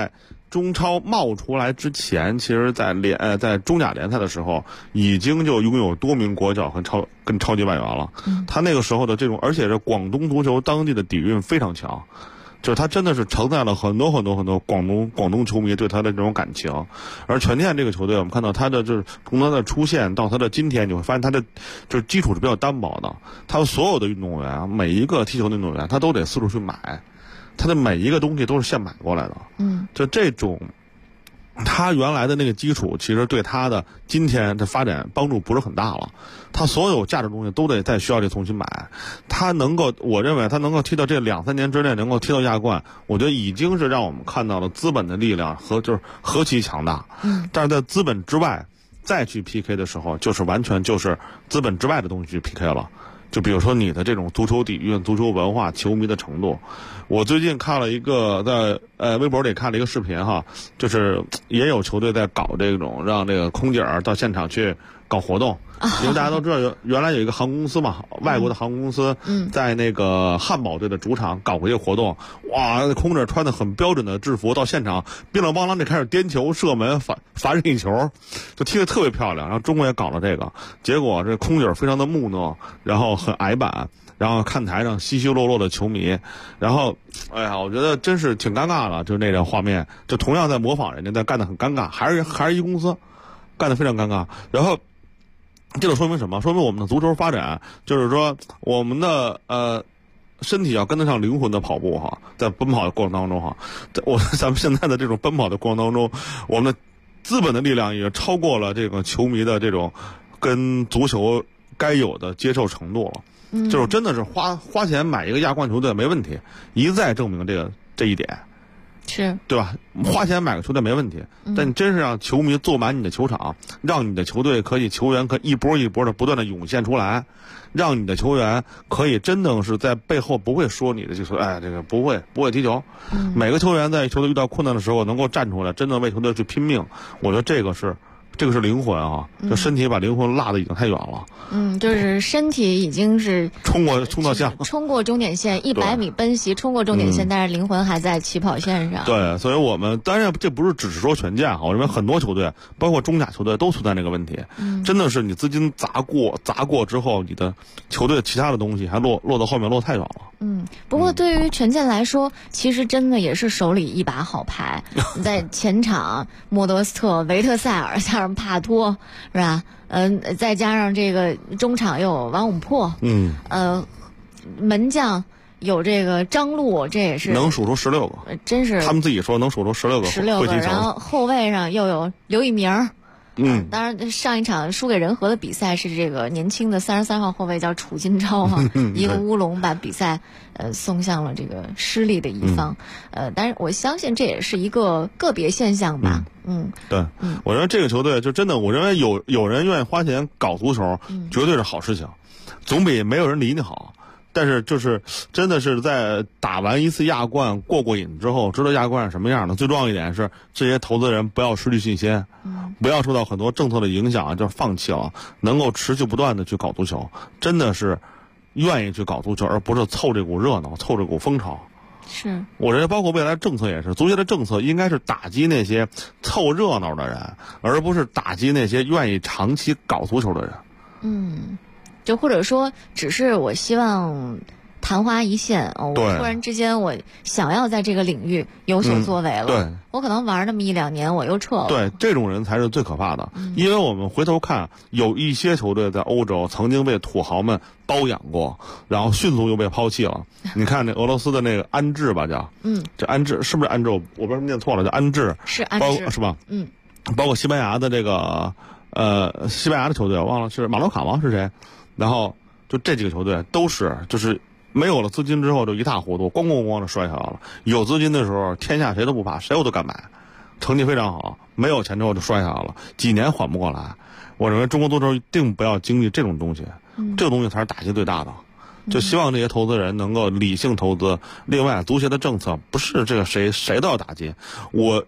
中超冒出来之前，其实在中甲联赛的时候，已经就拥有多名国脚跟超级外援了。他那个时候的这种，而且是广东足球当地的底蕴非常强。就是他真的是承载了很多广东球迷对他的这种感情，而权健这个球队，我们看到他的就是从他的出现到他的今天，你会发现他的就是基础是比较单薄的。他所有的运动员，每一个踢球的运动员，他都得四处去买，他的每一个东西都是现买过来的。就这种。他原来的那个基础，其实对他的今天的发展帮助不是很大了。他所有价值东西都得在学校里重新买。我认为他能够踢到这2-3年之内能够踢到亚冠，我觉得已经是让我们看到了资本的力量就是何其强大。但是在资本之外再去 PK 的时候，就是完全就是资本之外的东西去 PK 了。就比如说你的这种足球底蕴、足球文化、球迷的程度。我最近看了一个在微博里看了一个视频哈，就是也有球队在搞这种让这个空姐到现场去搞活动。因为大家都知道原来有一个航空公司嘛，外国的航空公司在那个汉堡队的主场搞过一个活动。哇，空姐穿的很标准的制服到现场，乒啷乓啷就开始颠球、射门、罚任意球，就踢得特别漂亮。然后中国也搞了这个，结果这空姐非常的木讷，然后很矮板，然后看台上稀稀落落的球迷，然后哎呀，我觉得真是挺尴尬的，就那个画面，就同样在模仿人家，但干得很尴尬，还是一公司干得非常尴尬。然后这就说明什么？说明我们的足球发展，就是说我们的身体要跟得上灵魂的跑步哈，在奔跑的过程当中哈，咱们现在的这种奔跑的过程当中，我们的资本的力量也超过了这个球迷的这种跟足球该有的接受程度了。就是真的是花钱买一个亚冠球队没问题，一再证明这一点。 是对吧？花钱买个球队没问题，但你真是让球迷坐满你的球场，让你的球员可以一波一波的不断的涌现出来，让你的球员可以真的是在背后不会说你的这个这个不会踢球。每个球员在球队遇到困难的时候能够站出来，真的为球队去拼命，我觉得这个是灵魂啊，就身体把灵魂落得已经太远了。 就是身体已经是冲过终点线100米奔袭，冲过终点线，但是灵魂还在起跑线上。 对，所以我们当然这不是只是说权健哈，我认为很多球队，包括中甲球队都存在这个问题。真的是你资金砸过之后，你的球队其他的东西还落到后面落太远了。 不过对于权健来说，其实真的也是手里一把好牌。在前场莫德斯特、维特塞尔加上帕托，是吧？再加上这个中场又有王永珀，门将有这个张路，这也是能数出16个， 真是他们自己说能数出16个， 然后后卫上又有刘一鸣。当然上一场输给仁和的比赛是这个年轻的33号后卫叫楚金超哈，一个乌龙把比赛送向了这个失利的一方。但是我相信这也是一个个别现象吧。 对，我认为这个球队就真的，我认为有人愿意花钱搞足球，绝对是好事情，总比没有人理你好。但是就是真的是在打完一次亚冠过瘾之后，知道亚冠是什么样的。最重要一点是，这些投资人不要失去信心，不要受到很多政策的影响就放弃了，能够持续不断的去搞足球，真的是愿意去搞足球，而不是凑这股热闹，凑这股风潮。 是， 我认为包括未来政策也是，足协的政策应该是打击那些凑热闹的人，而不是打击那些愿意长期搞足球的人。 就或者说只是我希望昙花一现，我突然之间我想要在这个领域有所作为了，我可能玩那么1-2年我又撤了。 对，这种人才是最可怕的。因为我们回头看，有一些球队在欧洲曾经被土豪们包养过，然后迅速又被抛弃了。你看那俄罗斯的那个安置吧，叫这安置是不是安置？我不知道念错了，叫安置， 是安置是吧？包括西班牙的这个西班牙的球队，我忘了是马洛卡吗？是谁？然后就这几个球队都是就是没有了资金之后就一塌糊涂，咣咣咣的摔下来了。有资金的时候天下谁都不怕，谁我都敢买，成绩非常好。没有钱之后就摔下来了，几年缓不过来。我认为中国足球一定不要经历这种东西，这个东西才是打击最大的。就希望这些投资人能够理性投资。另外，足协的政策不是这个谁都要打击。我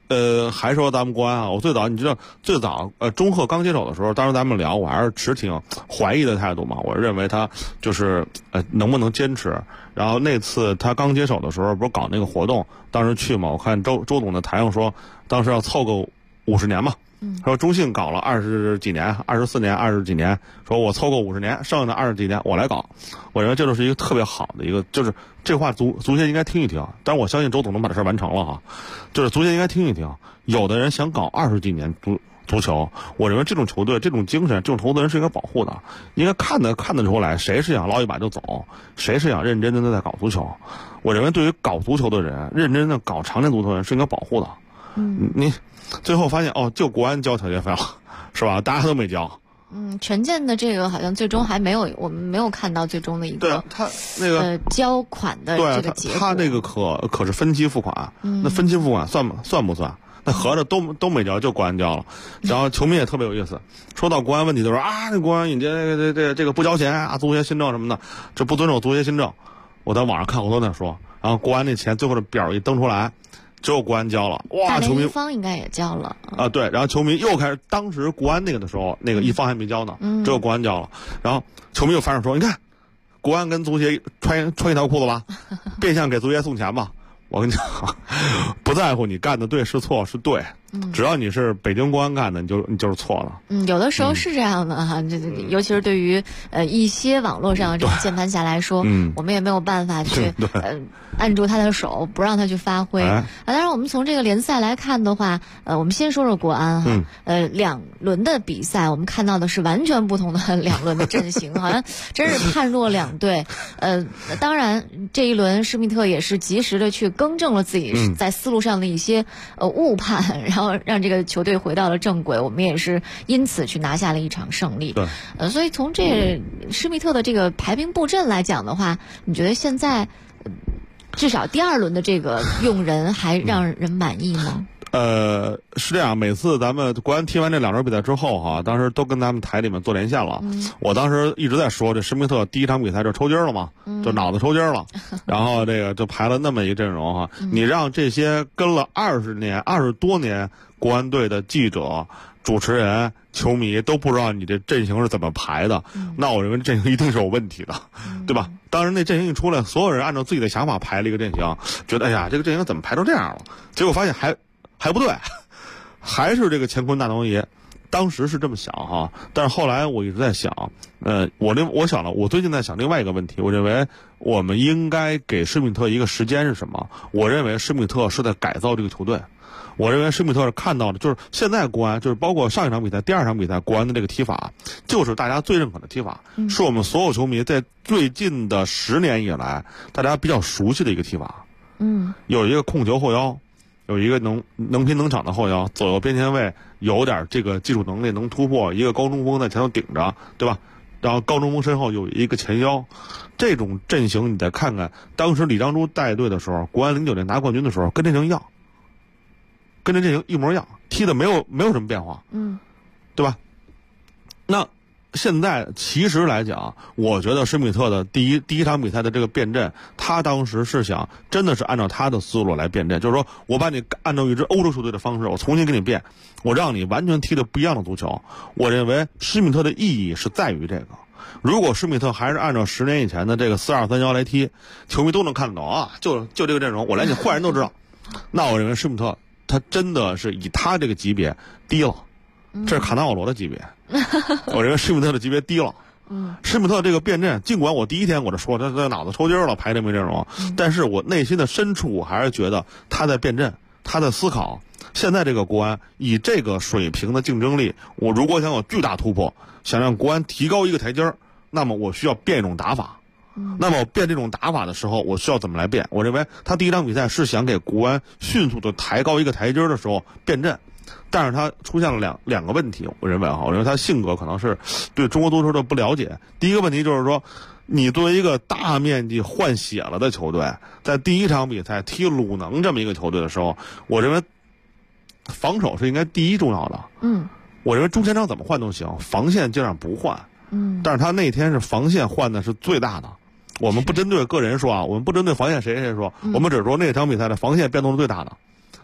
还说咱们国安啊，我你知道最早钟赫刚接手的时候，当时咱们聊，我还是持挺怀疑的态度嘛。我认为他就是能不能坚持。然后那次他刚接手的时候，不是搞那个活动，当时去嘛，我看周总在台上说，当时要凑够50年嘛。说中信搞了20几年，24年20几年，说我凑够50年，剩下的20几年我来搞。我认为这就是一个特别好的一个，就是这话足协应该听一听。但是我相信周总能把这事完成了哈，就是足协应该听一听。有的人想搞20几年足球，我认为这种球队、这种精神、这种投资人是应该保护的，应该看得出来，谁是想捞一把就走，谁是想认真的在搞足球。我认为对于搞足球的人，认真的搞常年足球的人是应该保护的。你最后发现就国安交调解费了，是吧？大家都没交。 权健的这个好像最终还没有，我们没有看到最终的一个。 对，他那个交款的这个结果。 他那个可是分期付款，那分期付款算不算？那合着都没交，就国安交了。然后球迷也特别有意思，说到国安问题，就说那国安你这个不交钱啊，足协新政什么的，这不遵守足协新政。我在网上看好多人说，然后国安那钱最后的表一登出来。只有国安交了，哇！球迷一方应该也交了啊，对，然后球迷又开始，当时国安那个的时候，那个一方还没交呢，只有国安交了，然后球迷又反手说，你看，国安跟足协穿一条裤子吧，变相给足协送钱吧。我跟你讲，不在乎你干的对是错是对，只要你是北京国安干的，你就是错了。 有的时候是这样的哈，尤其是对于一些网络上这种键盘侠来说，我们也没有办法去按住他的手，不让他去发挥。当然，我们从这个联赛来看的话，我们先说说国安哈，2轮的比赛，我们看到的是完全不同的2轮的阵型，好像真是判若两队。当然这一轮施密特也是及时的去更正了自己在思路上的一些误判，然后让这个球队回到了正轨。我们也是因此去拿下了一场胜利。 对， 所以从这施密特的这个排兵布阵来讲的话，你觉得现在至少第2轮的这个用人还让人满意吗？ 是这样，每次咱们国安踢完这2轮比赛之后哈，当时都跟咱们台里面做连线了。我当时一直在说，这施密特第1场比赛就抽筋了嘛，就脑子抽筋了，然后这个就排了那么一个阵容哈。你让这些跟了20多年国安队的记者、主持人、球迷都不知道你这阵型是怎么排的，那我认为阵型一定是有问题的，对吧？当时那阵型一出来，所有人按照自己的想法排了一个阵型，觉得哎呀，这个阵型怎么排成这样了？结果发现还不对，还是这个乾坤大挪移。当时是这么想哈，但是后来我一直在想，我想了，我最近在想另外一个问题，我认为我们应该给施密特一个时间是什么？我认为施密特是在改造这个球队。我认为施密特是看到的，就是现在国安，就是包括上一场比赛、第2场比赛，国安的这个踢法，就是大家最认可的踢法，是我们所有球迷在最近的10年以来，大家比较熟悉的一个踢法。有一个控球后腰，有一个能拼能抢的后腰，左右边前卫有点这个技术能力，能突破，一个高中锋在前头顶着，对吧？然后高中锋身后有一个前腰，这种阵型你再看看，当时李章洙带队的时候，国安09年拿冠军的时候，跟这阵型一样。跟这阵型一模一样，踢的没有什么变化，对吧？那现在其实来讲，我觉得施密特的第一场比赛的这个变阵，他当时是想真的是按照他的思路来变阵，就是说我把你按照一支欧洲球队的方式，我重新给你变，我让你完全踢的不一样的足球。我认为施密特的意义是在于这个。如果施密特还是按照10年以前的这个4-2-3-1来踢，球迷都能看得懂啊，就这个阵容，我连你坏人都知道。那我认为施密特他真的是以他这个级别低了，这是卡纳瓦罗的级别。我认为施密特的级别低了。施密特这个变阵，尽管我第1天我就说他脑子抽筋了，排这么阵容，但是我内心的深处我还是觉得他在变阵，他在思考。现在这个国安以这个水平的竞争力，我如果想有巨大突破，想让国安提高一个台阶，那么我需要变一种打法。那么我变这种打法的时候，我需要怎么来变？我认为他第1场比赛是想给国安迅速的抬高一个台阶的时候变阵，但是他出现了两个问题。我认为他性格可能是对中国足球的不了解。第一个问题就是说，你作为一个大面积换血了的球队，在第1场比赛踢鲁能这么一个球队的时候，我认为防守是应该第一重要的。我认为中前场怎么换都行，防线尽量不换。但是他那天是防线换的是最大的。我们不针对个人说啊，我们不针对防线谁说，我们只是说那场比赛的防线变动是最大的。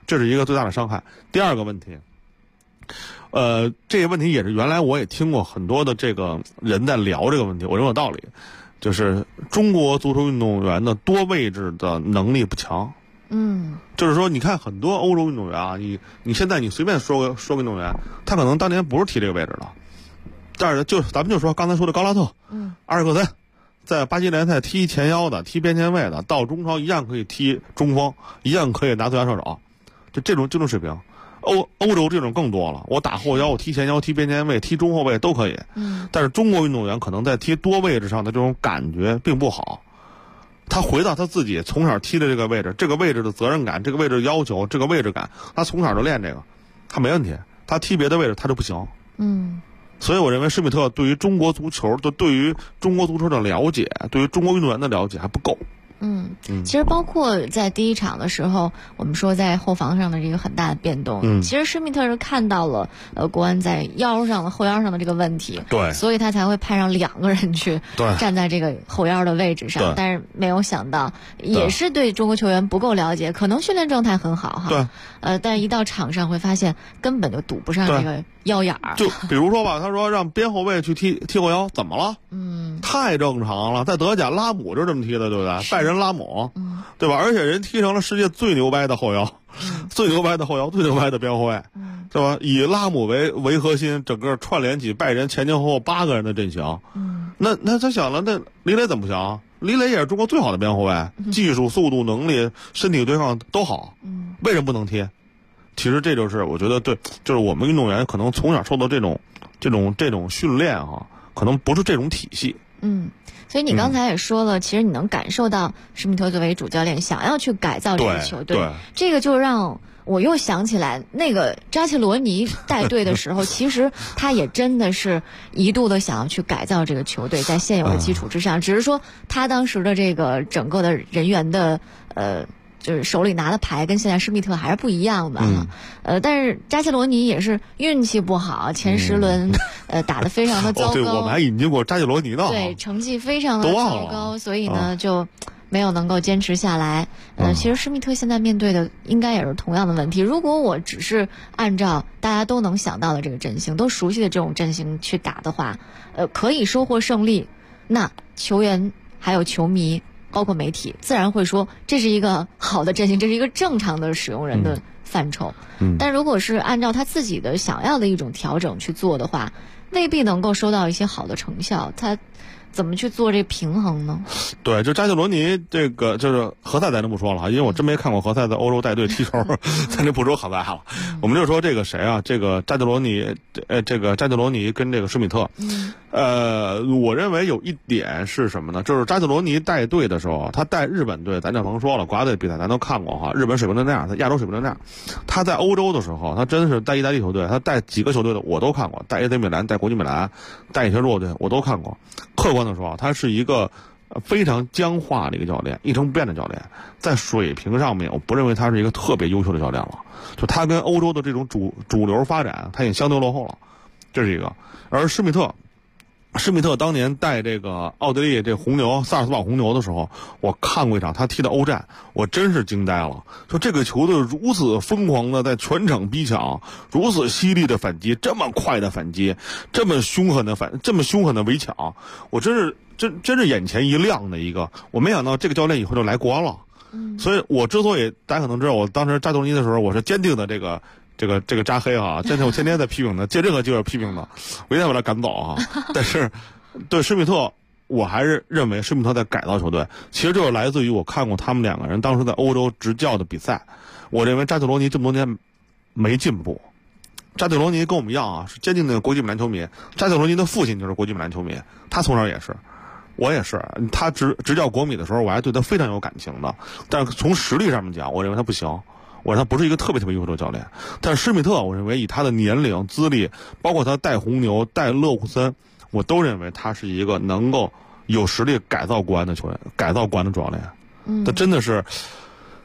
这是一个最大的伤害。第二个问题，这个问题也是原来我也听过很多的这个人在聊这个问题，我认为有道理，就是中国足球运动员的多位置的能力不强。就是说，你看很多欧洲运动员啊，你现在你随便说个运动员，他可能当年不是踢这个位置的，但是咱们就说刚才说的高拉特，阿尔克森，在巴西联赛踢前腰的，踢边前卫的，到中超一样可以踢中锋，一样可以拿最佳射手，这种水平。欧洲这种更多了，我打后腰，我踢前腰，踢边前卫，踢中后卫都可以。但是中国运动员可能在踢多位置上的这种感觉并不好。他回到他自己从小踢的这个位置，这个位置的责任感，这个位置的要求，这个位置感，他从小就练这个，他没问题。他踢别的位置他就不行。所以我认为施密特对于中国足球的了解，对于中国运动员的了解还不够。 其实包括在第一场的时候，我们说在后防上的这个很大的变动，其实施密特是看到了国安在后腰上的这个问题， 对， 所以他才会派上2个人去站在这个后腰的位置上，但是没有想到也是对中国球员不够了解，可能训练状态很好哈，但是一到场上会发现根本就堵不上这个腰眼儿。 就比如说吧，他说让边后卫去踢后腰，怎么了？太正常了，在德甲拉姆就这么踢的，对不对？拜仁拉姆，对吧？而且人踢成了世界最牛掰的后腰，最牛掰的后腰，最牛掰的边后卫，对吧？以拉姆为核心，整个串联起拜仁前前后后8个人的阵型。那他想了，那李磊怎么不行？李磊也是中国最好的边后卫，技术、速度、能力、身体对抗都好，为什么不能踢？其实这就是我觉得对，就是我们运动员可能从小受到这种训练啊，可能不是这种体系。 所以你刚才也说了，其实你能感受到施密特作为主教练想要去改造这个球队，这个就让我又想起来那个扎切罗尼带队的时候，其实他也真的是一度的想要去改造这个球队，在现有的基础之上，只是说他当时的这个整个的人员的就是手里拿的牌跟现在施密特还是不一样的但是扎切罗尼也是运气不好，前10轮打得非常的糟糕。 对，我们还引进过扎切罗尼呢。 对，成绩非常的糟糕，所以呢就没有能够坚持下来。其实施密特现在面对的应该也是同样的问题。如果我只是按照大家都能想到的这个阵型，都熟悉的这种阵型去打的话，可以收获胜利，那球员还有球迷包括媒体自然会说这是一个好的阵型，这是一个正常的使用人的范畴。但如果是按照他自己的想要的一种调整去做的话，未必能够收到一些好的成效。他怎么去做这平衡呢？ 对，就扎切罗尼这个就是何塞咱就不说了哈，因为我真没看过何塞在欧洲带队踢球，咱就不说何塞了。我们就说这个谁啊，这个扎切罗尼，扎切罗尼跟这个施密特，我认为有一点是什么呢？就是扎切罗尼带队的时候，他带日本队，咱就甭说了，国家队比赛咱都看过哈，日本水平就那样，他亚洲水平就那样。他在欧洲的时候，他真是带意大利球队，他带几个球队的我都看过，带 AC 米兰、带国际米兰、带一些弱队我都看过。客观的说，他是一个非常僵化的一个教练，一成不变的教练，在水平上面，我不认为他是一个特别优秀的教练了。就他跟欧洲的这种主流发展，他已经相对落后了，这是一个。而施密特当年带这个奥地利这红牛萨尔茨堡红牛的时候，我看过一场他踢的欧战，我真是惊呆了。就这个球队如此疯狂的在全场逼抢，如此犀利的反击，这么快的反击，这么凶狠的围抢，我真是眼前一亮的一个。我没想到这个教练以后就来国安了。所以我之所以大家可能知道，我当时扎切罗尼的时候，我是坚定的这个扎黑哈，真的我天天在批评他，借任何机会批评他，我一定要把他赶走啊。但是对施密特，我还是认为施密特在改造球队，其实就是来自于我看过他们2个人当时在欧洲执教的比赛。我认为扎切罗尼这么多年没进步，扎切罗尼跟我们一样啊，是坚定的国际米兰球迷。扎切罗尼的父亲就是国际米兰球迷，他从小也是。我也是，他执教国米的时候，我还对他非常有感情的。但是从实力上面讲，我认为他不行，我认为他不是一个特别优秀的教练。但是施密特，我认为以他的年龄、资历，包括他带红牛、带勒库森，我都认为他是一个能够有实力改造国安的球员，改造国安的主教练。他真的是，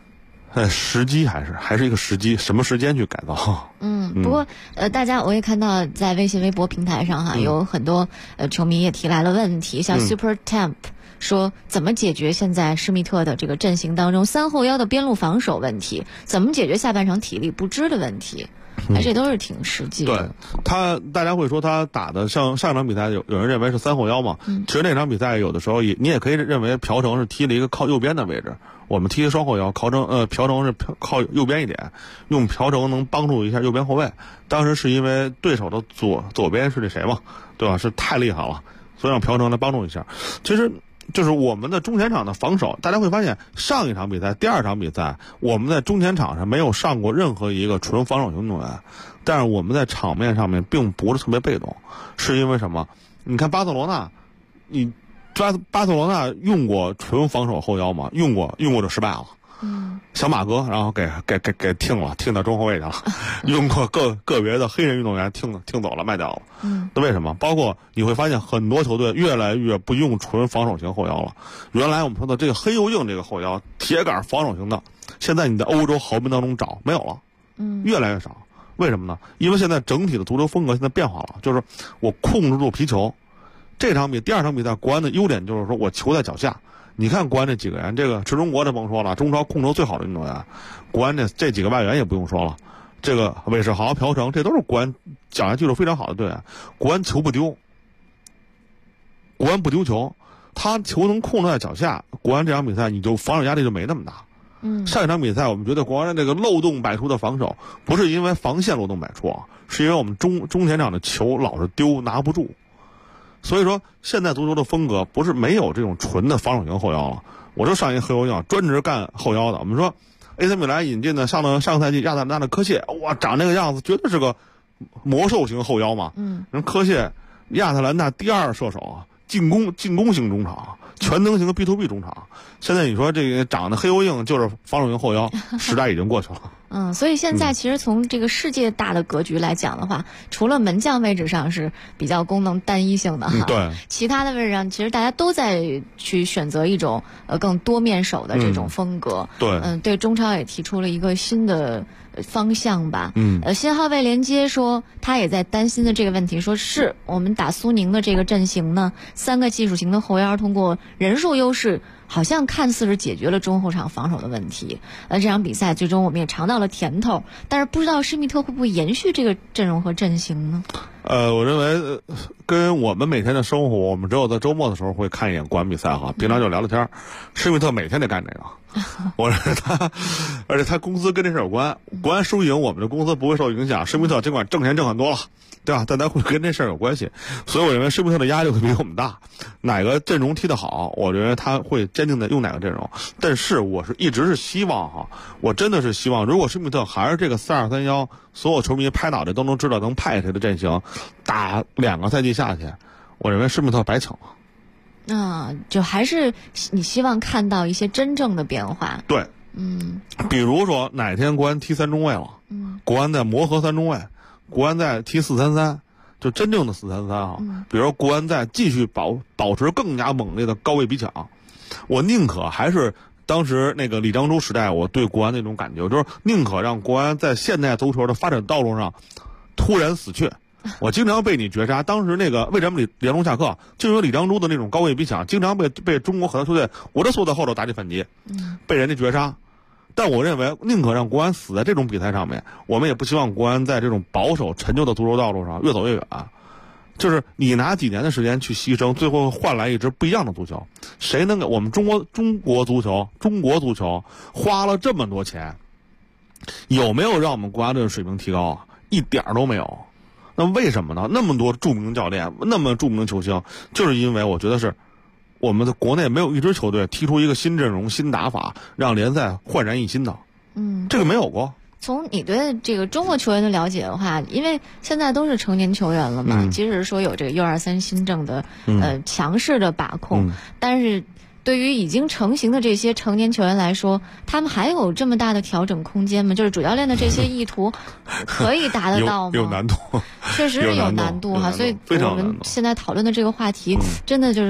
时机还是一个时机，什么时间去改造？ 不过大家我也看到在微信微博平台上有很多球迷也提来了问题，像 Super Temp 说怎么解决现在施密特的这个阵型当中3后腰的边路防守问题，怎么解决下半场体力不支的问题。这都是挺实际的。 对大家会说他打的像上一场比赛有人认为是3后腰嘛？其实那场比赛有的时候你也可以认为朴成是踢了一个靠右边的位置，我们踢双后腰，朴成是靠右边一点，用朴成能帮助一下右边后卫。当时是因为对手的左边是那谁嘛，对吧？是太厉害了，所以让朴成来帮助一下。其实就是我们的中前场的防守，大家会发现上一场比赛、第2场比赛，我们在中前场上没有上过任何一个纯防守型运动员，但是我们在场面上面并不是特别被动，是因为什么？你看巴塞罗那，巴塞罗那用过纯防守后腰吗？用过就失败了。小马哥，然后给听到中后卫去了，用过个别的黑人运动员听走了，卖掉了。那为什么？包括你会发现很多球队越来越不用纯防守型后腰了。原来我们说的这个黑又硬这个后腰，铁杆防守型的，现在你在欧洲豪门当中找没有了，越来越少。为什么呢？因为现在整体的足球风格现在变化了，就是我控制住皮球。第2场比赛，国安的优点就是说我球在脚下。你看国安这几个人，这个池中国这甭说了，中超控球最好的运动员，国安这几个外援也不用说了，这个韦世豪、朴成，这都是国安脚下技术非常好的队员。国安球不丢，国安不丢球，他球能控制在脚下，国安这场比赛你就防守压力就没那么大。上一场比赛我们觉得国安这个漏洞百出的防守，不是因为防线漏洞百出啊，是因为我们中前场的球老是丢拿不住。所以说现在足球的风格不是没有这种纯的防守型后腰了，我就上一黑后腰专职干后腰的。我们说 AC 米兰引进的上个赛季亚特兰大的科谢，哇，长这个样子绝对是个魔兽型后腰嘛。人科谢亚特兰大第2射手啊，进攻型中场，全能型的 B2B 中场。现在你说这个长得黑又硬就是防守型后腰，时代已经过去了。 所以现在其实从这个世界大的格局来讲的话，除了门将位置上是比较功能单一性的哈， 对， 其他的位置上其实大家都在去选择一种更多面手的这种风格。 对， 对中超也提出了一个新的方向吧。新号位连接说他也在担心的这个问题，说是我们打苏宁的这个阵型呢，3个技术型的后腰通过人数优势，好像看似是解决了中后场防守的问题。这场比赛最终我们也尝到了甜头，但是不知道施密特会不会延续这个阵容和阵型呢？ 我认为跟我们每天的生活，我们只有在周末的时候会看一眼国安比赛哈，平常就聊聊天。施密特每天得干这个，我认为而且他公司跟这事有关，国安输赢我们的公司不会受影响。施密特尽管挣钱挣很多了，对吧？但他会跟这事儿有关系，所以我认为施密特的压力会比我们大。哪个阵容踢得好，我认为他会坚定的用哪个阵容。但是我是一直是希望哈，我真的是希望，如果施密特还是这个4-2-3-1，所有球迷拍脑袋都能知道能派谁的阵型，打2个赛季下去，我认为施密特白请了。 就还是你希望看到一些真正的变化。 对，比如说哪天国安踢3中卫了，国安在磨合3中卫，国安在踢4-3-3，就真正的4-3-3啊。比如说国安在继续保持更加猛烈的高位逼抢，我宁可还是当时那个李章洙时代我对国安那种感觉，就是宁可让国安在现代足球的发展道路上突然死去。我经常被你绝杀，当时那个为什么李章洙下课，就因为李章洙的那种高位逼抢，经常被中国很多球队我就缩在后头打起反击，被人家绝杀。但我认为宁可让国安死在这种比赛上面，我们也不希望国安在这种保守陈旧的足球道路上越走越远。就是你拿几年的时间去牺牲，最后换来一支不一样的足球。谁能给我们中国足球花了这么多钱，有没有让我们国家队的水平提高啊？一点都没有。那为什么呢？那么多著名教练，那么著名的球星，就是因为我觉得是我们的国内没有一支球队踢出一个新阵容、新打法，让联赛焕然一新的。这个没有过。 从你对这个中国球员的了解的话，因为现在都是成年球员了嘛，即使说有这个U23新政的强势的把控，但是对于已经成型的这些成年球员来说，他们还有这么大的调整空间吗？就是主教练的这些意图可以达得到吗？ 有难度， 确实是有难度哈。所以我们现在讨论的这个话题，真的就是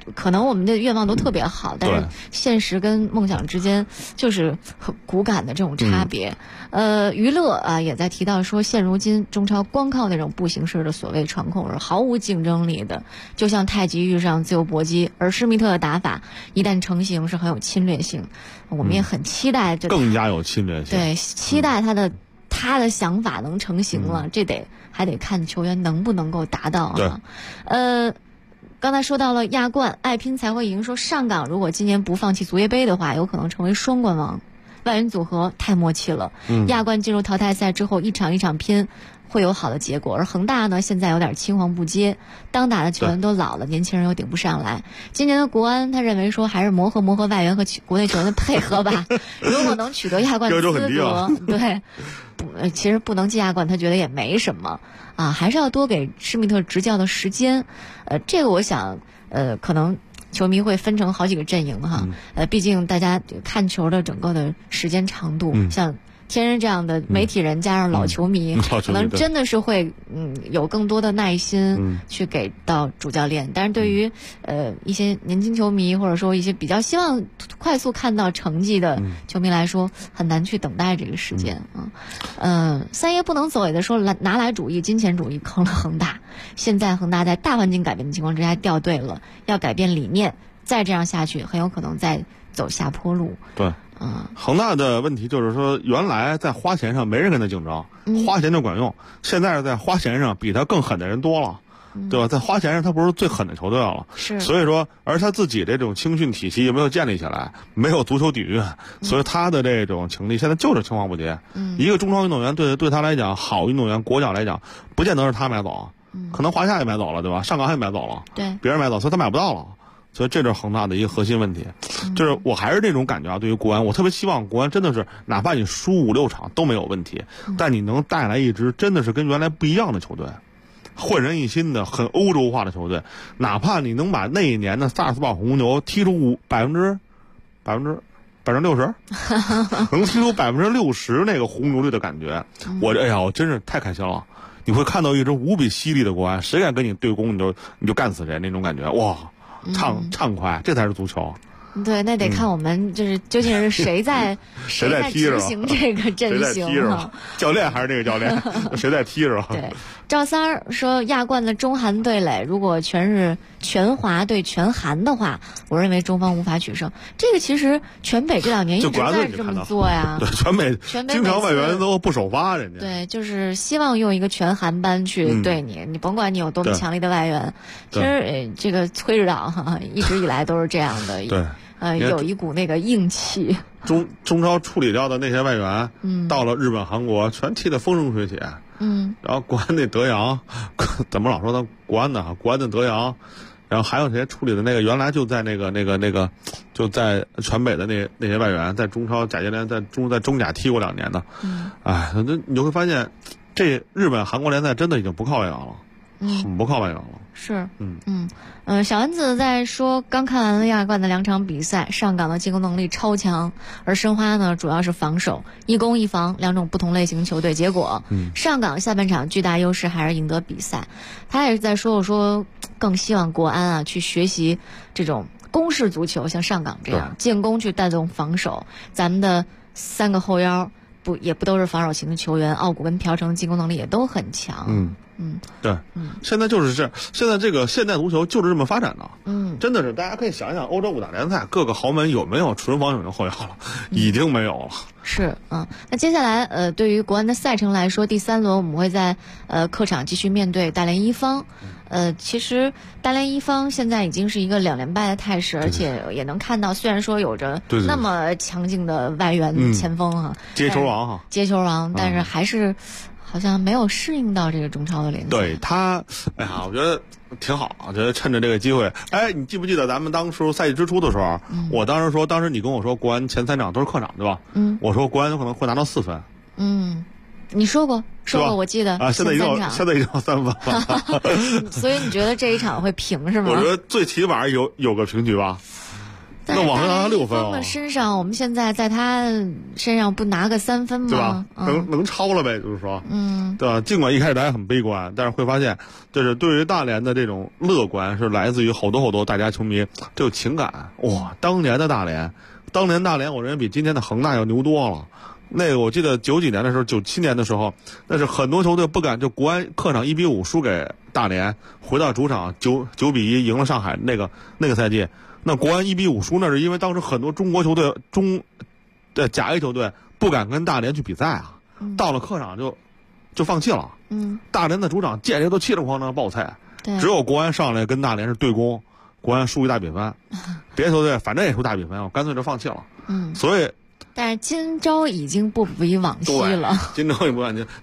可能我们的愿望都特别好，但是现实跟梦想之间就是很骨感的这种差别。娱乐啊也在提到说，现如今中超光靠那种步行式的所谓传控是毫无竞争力的，就像太极遇上自由搏击，而施密特的打法一旦成型是很有侵略性，我们也很期待更加有侵略性。 对，期待他的想法能成型了，这还得看球员能不能够达到啊。刚才说到了亚冠，爱拼才会赢。说上港如果今年不放弃足协杯的话，有可能成为双冠王。外援组合太默契了，亚冠进入淘汰赛之后，一场一场拼，会有好的结果。而恒大呢，现在有点青黄不接，当打的球员都老了，年轻人又顶不上来。今年的国安，他认为说还是磨合外援和国内球员的配合吧。如果能取得亚冠资格，对，其实不能进亚冠，他觉得也没什么啊，还是要多给施密特执教的时间。这个我想，可能球迷会分成好几个阵营哈。毕竟大家看球的整个的时间长度，像天人这样的媒体人加上老球迷，可能真的是会有更多的耐心去给到主教练。但是对于一些年轻球迷或者说一些比较希望快速看到成绩的球迷来说，很难去等待这个时间啊。三爷不能走也的说拿来主义、金钱主义坑了恒大。现在恒大在大环境改变的情况之下掉队了，要改变理念，再这样下去很有可能再走下坡路。 对。恒大的问题就是说，原来在花钱上没人跟他竞争，花钱就管用。现在是在花钱上比他更狠的人多了，对吧？在花钱上他不是最狠的球队了， 是。 所以说，而他自己这种青训体系也没有建立起来，没有足球底蕴，所以他的这种情力现在就是青黄不接。一个中超运动员对他来讲，好运动员国脚来讲，不见得是他买走，可能华夏也买走了，对吧？上港也买走了， 对， 别人买走，所以他买不到了。所以这就是恒大的一个核心问题，就是我还是这种感觉啊。对于国安，我特别希望国安真的是，哪怕你输5、6场都没有问题，但你能带来一支真的是跟原来不一样的球队，焕然一新的、很欧洲化的球队。哪怕你能把那一年的萨尔斯堡红牛踢出60%，能踢出60%那个红牛队的感觉，我真是太开心了。你会看到一支无比犀利的国安，谁敢跟你对攻，你就干死谁那种感觉，哇！畅快，这才是足球。 对，那得看我们就是究竟是谁在执行这个阵型啊？ 教练还是这个教练？谁在踢是吧？ 对，赵三儿说亚冠的中韩对垒，如果全是全华对全韩的话，我认为中方无法取胜。这个其实全北这2年一直在这么做呀。 对，全北经常外援都不首发，人家。 对，就是希望用一个全韩班去对你，你甭管你有多么强力的外援。其实这个崔指导一直以来都是这样的。 对。 有一股那个硬气。 中超处理掉的那些外援，到了日本、韩国，全踢得风生水起。然后国安那德阳，怎么老说他国安的国安的德阳，然后还有谁处理的那个原来就在那个就在全北的那些外援，在中超甲级联在中甲踢过2年的。你就会发现，这日本、韩国联赛真的已经不靠外援了。很不靠外援了。 是，小丸子在说，刚看完了亚冠的2场比赛，上港的进攻能力超强，而申花呢主要是防守，一攻一防2种不同类型球队。结果，上港下半场巨大优势还是赢得比赛。他也是在说更希望国安啊去学习这种攻势足球，像上港这样进攻去带动防守。咱们的3个后腰也不都是防守型的球员，奥古跟朴成进攻能力也都很强。 对，现在就是这，现在这个现代足球就是这么发展的。真的是大家可以想想，欧洲5大联赛各个豪门有没有纯防守型后腰了？已经没有了。 是，那接下来对于国安的赛程来说，第3轮我们会在客场继续面对大连一方。其实大连一方现在已经是一个2连败的态势，而且也能看到，虽然说有着那么强劲的外援前锋接球王， 但是还是好像没有适应到这个中超的联赛。 对他，我觉得挺好。我觉得趁着这个机会，你记不记得咱们当初赛季之初的时候，我当时你跟我说国安前3场都是客场，对吧？我说国安有可能会拿到4分。 你说过，我记得现在已经有3分了。 所以你觉得这一场会平是吗？ 我觉得最起码有个平局吧。 那往上拿6分的身上，我们现在在他身上不拿个3分吗？ 对吧？能超了呗，就是说，对吧？尽管一开始大家很悲观，但是会发现，就是对于大连的这种乐观，是来自于好多大家球迷这有情感。哇，当年大连，我认为比今天的恒大要牛多了。那个我记得90几年的时候，97年的时候，那是很多球队不敢，就国安客场1-5输给大连，回到主场9-1赢了上海那个赛季。那国安1-5输，那是因为当时很多中国球队甲 A 球队不敢跟大连去比赛啊，到了客场就放弃了。大连的主场见谁都气得慌张爆菜，只有国安上来跟大连是对攻，国安输1大比分，别的球队反正也输大比分，我干脆就放弃了。所以。 但是今朝已经不比往昔了。 今朝也不往昔，